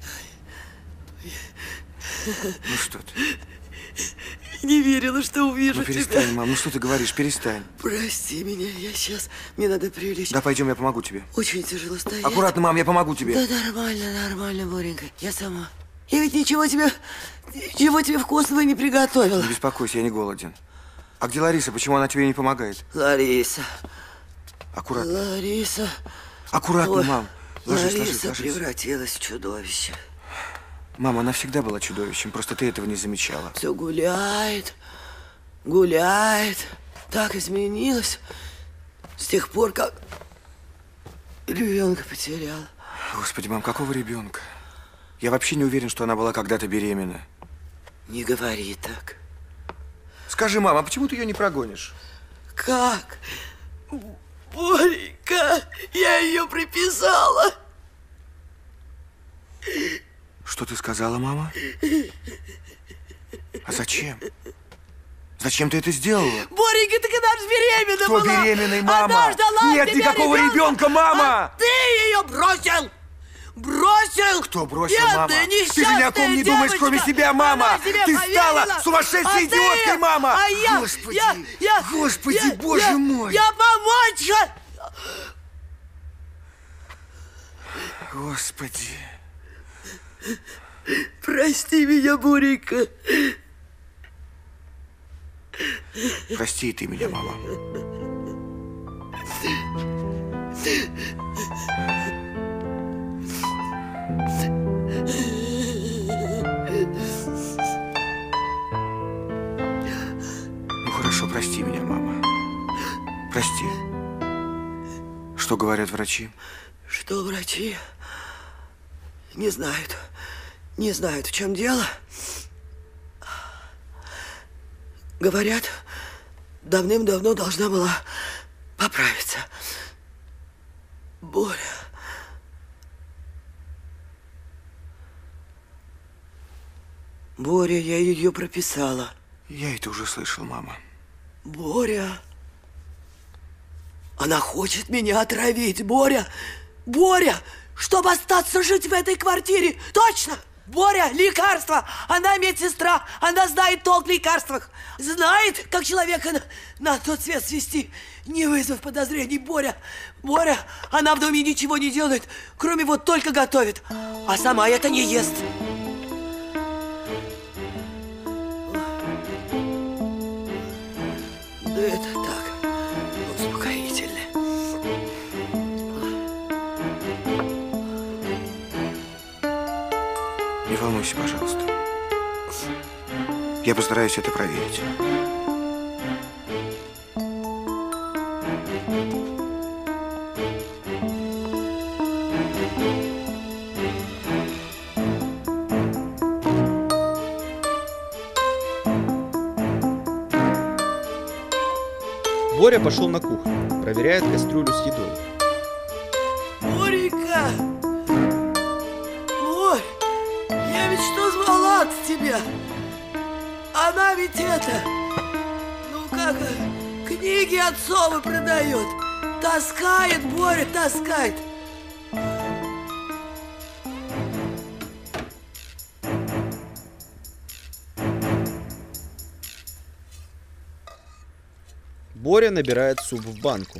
Ну что ты? Не верила, что увижу Ну перестань, тебя. мам, ну что ты говоришь, перестань. Прости меня, я сейчас... Мне надо прилечь. Да, пойдем, я помогу тебе. Очень тяжело стоять. Аккуратно, мам, я помогу тебе. Да нормально, нормально, Боренька. Я сама. Я ведь ничего тебе... Ничего тебе вкусного не приготовила. Не беспокойся, я не голоден. А где Лариса? Почему она тебе не помогает? Лариса. Аккуратно. Лариса. Аккуратно, Ой, мам. Ложись, Лариса ложись, ложись. превратилась в чудовище. Мама, она всегда была чудовищем, просто ты этого не замечала. Все гуляет, гуляет. Так изменилась с тех пор, как ребенка потеряла. Господи, мам, какого ребенка? Я вообще не уверен, что она была когда-то беременна. Не говори так. Скажи, мама, а почему ты ее не прогонишь? Как? Боренька, я ее приписала. Что ты сказала, мама? А зачем? Зачем ты это сделала? Боренька, так она же беременна Кто была. беременный, мама? Она ждала Нет тебя никакого ребенка, мама! А ты ее бросил! Бросил! Кто бросил, Бедная, мама? Ты же ни о несчастная ком не думаешь, девочка. кроме себя, мама! Она тебе Ты стала поверила. сумасшедшей А ты- идиоткой, мама! А я, Господи, я, я, Господи, я, боже я, мой! Я помочь! Господи. Прости меня, Боренька. Прости и ты меня, мама. Ну хорошо, прости меня, мама. Прости. Что говорят врачи? Что врачи? Не знают. Не знают, в чем дело. Говорят, давным-давно должна была поправиться. Боря. Боря, я ее прописала. Я это уже слышал, мама. Боря. Она хочет меня отравить, Боря. Боря, чтобы остаться жить в этой квартире. Точно! Боря, лекарства! Она медсестра, она знает толк в лекарствах. Знает, как человека на, на тот свет свести, не вызвав подозрений. Боря, Боря, она в доме ничего не делает, кроме вот только готовит. А сама это не ест. Да это так, успокоительно. Не волнуйся, пожалуйста. Я постараюсь это проверить. Боря пошел на кухню, проверяет кастрюлю с едой. Боренька! Борь, я ведь что звала от тебя? Она ведь это, ну как, книги отцовы продает. Таскает, Боря, таскает. Боря набирает суп в банку.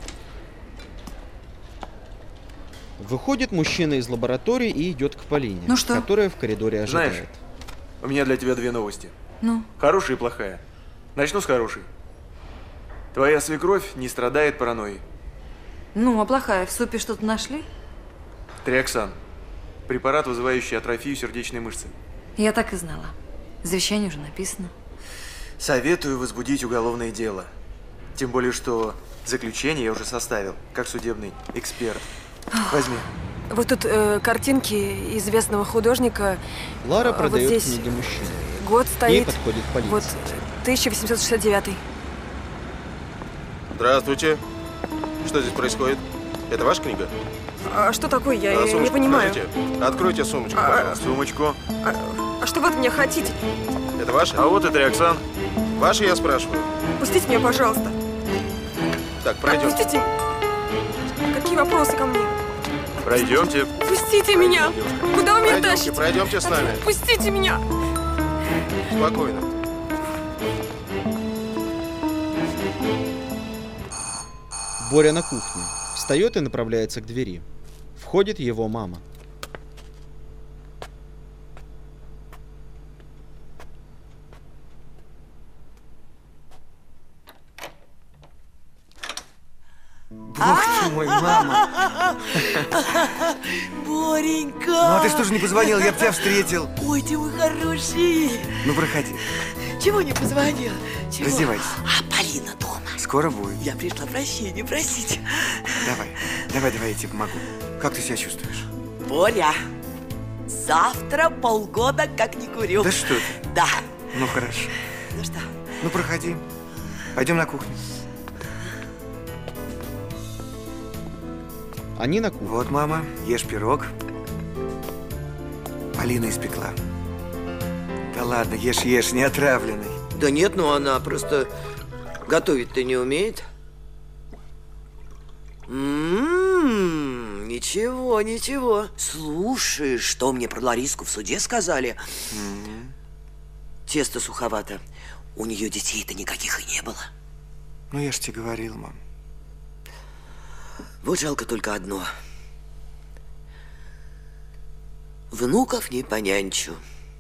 Выходит мужчина из лаборатории и идет к Полине, Ну что? которая в коридоре ожидает. Знаешь, у меня для тебя две новости. Ну? Хорошая и плохая. Начну с хорошей. Твоя свекровь не страдает паранойей. Ну, а плохая, в супе что-то нашли? Триоксан. Препарат, вызывающий атрофию сердечной мышцы. Я так и знала. Завещание уже написано. Советую возбудить уголовное дело. Тем более, что заключение я уже составил, как судебный эксперт. Возьми. Вот тут э, картинки известного художника. Лара А, продает вот здесь книги мужчине. год К ней стоит. подходит полиция. Вот тысяча восемьсот шестьдесят девятый. Здравствуйте. Что здесь происходит? Это ваша книга? А что такое? Я, А, я не сумочку понимаю. покажите. Откройте сумочку, А, пожалуйста. Сумочку. А, а что вы от меня хотите? Это ваша? А вот это Роксан. Ваша, я спрашиваю. Пустите меня, пожалуйста. Так, пройдем. Пустите. Какие вопросы ко мне? Пройдемте. Пустите меня. Куда вы меня Пройдемте, тащите? пройдемте с нами. Пустите меня. Спокойно. Боря на кухне. Встает и направляется к двери. Входит его мама. Бог ты мой, мама. Боренька! Ну а ты что же не позвонил? Я бы тебя встретил. Ой, ты мой хороший. Ну проходи. Чего не позвонил? Чего? Раздевайся. А Полина дома? Скоро будет. Я пришла прощения просить. Давай, давай, давай, я тебе помогу. Как ты себя чувствуешь? Боря, завтра полгода как не курю. Да что ты? Да. Ну хорошо. Ну что? Ну проходи. Пойдем на кухню. Они на кухне. Вот, мама, ешь пирог. Полина испекла. Да ладно, ешь, ешь, не отравленный. Да нет, ну она просто готовить-то не умеет. М-м-м, ничего, ничего. Слушай, что мне про Лариску в суде сказали? М-м. Тесто суховато. У нее детей-то никаких и не было. Ну, я ж тебе говорил, мам. Вот жалко только одно. Внуков не понянчу.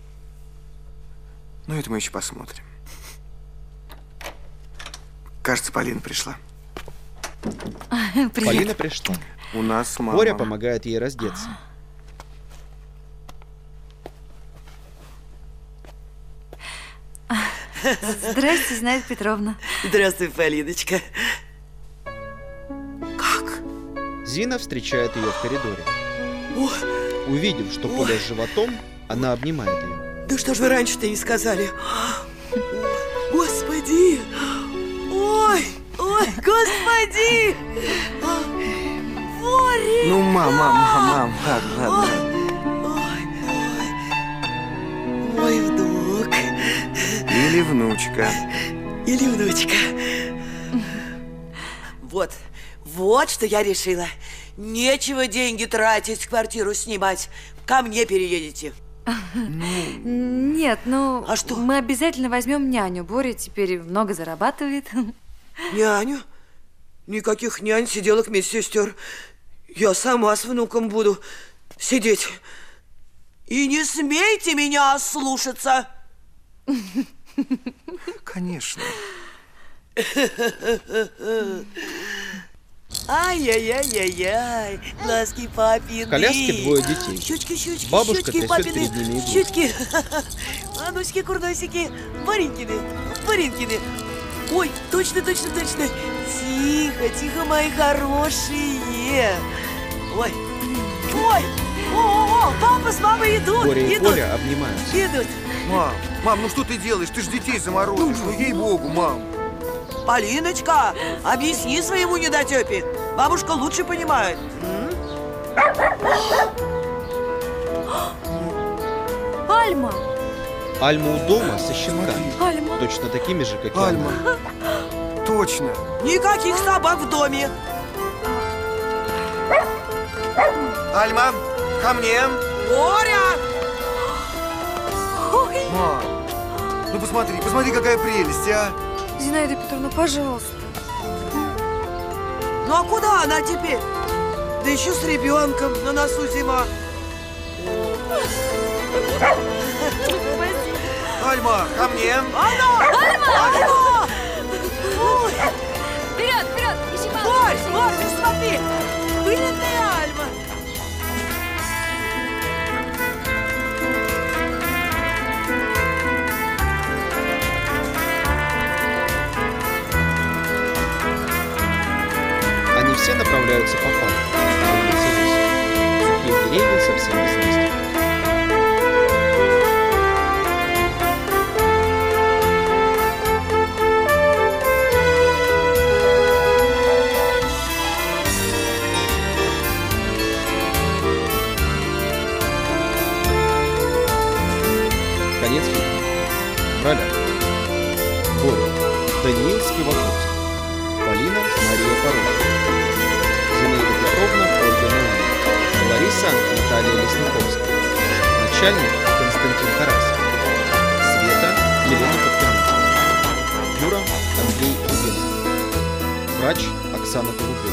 Ну, это мы еще посмотрим. Кажется, Полина пришла. Привет. Полина пришла. У нас мама. Боря помогает ей раздеться. Здрасте, Зинаида Петровна. Здравствуй, Полиночка. Зина встречает ее в коридоре. О, Увидев, что Поля с животом, она обнимает ее. да что ж вы раньше-то не сказали? Господи! Ой, ой, господи! Боря! Ну, мам, мам, мам, мам, ладно, ладно. Мой внук. Или внучка. Или внучка. Вот, вот что я решила. Нечего деньги тратить, квартиру снимать. Ко мне переедете. Нет, ну, а что? Мы обязательно возьмем няню. Боря теперь много зарабатывает. Няню? Никаких нянь, сиделок, медсестер. Я сама с внуком буду сидеть. И не смейте меня слушаться. Конечно. Ай-яй-яй-яй-яй, глазки папины. В коляске двое детей. Щучки, щучки, Бабушка щучки трясет папины. перед ними игрушку. Щучки. Анусики, курносики, Боренькины, Боренькины. Ой, точно, точно, точно. Тихо, тихо, мои хорошие. Ой, ой, о-о-о, папа с мамой идут, Боря и идут. Поля обнимаются. Идут. Мам, мам, ну что ты делаешь? Ты ж детей заморозишь. Ну, ей-богу, мам. Полиночка, объясни своему недотепе. Бабушка лучше понимает. Альма! Альма у дома со щенками. Альма. Точно такими же, как и Альма. она. Точно. Никаких собак в доме. Альма, ко мне. Боря! Мам, ну посмотри, посмотри, какая прелесть, а. Зинаида Петровна, пожалуйста. Ну а куда она теперь? Да еще с ребенком, на носу зима. Альма, ко мне. Альма! Альма! Ой! Вперед, вперед! Ищи Борь, Борь, ты смотри! Вылетная Альма! появляются по факту. На улице осень. Сухие деревья совсем без листьев. Конец фильма. В ролях: Боря Даниил Спиваковский, Полина Мария Порожкина, Зинаида Петровна Ольга Миланова, Лариса Наталья Лесниковская, начальник Константин Тарасов, Света Елена Подканицкая, Юра Андрей Убинский, врач Оксана Голубева.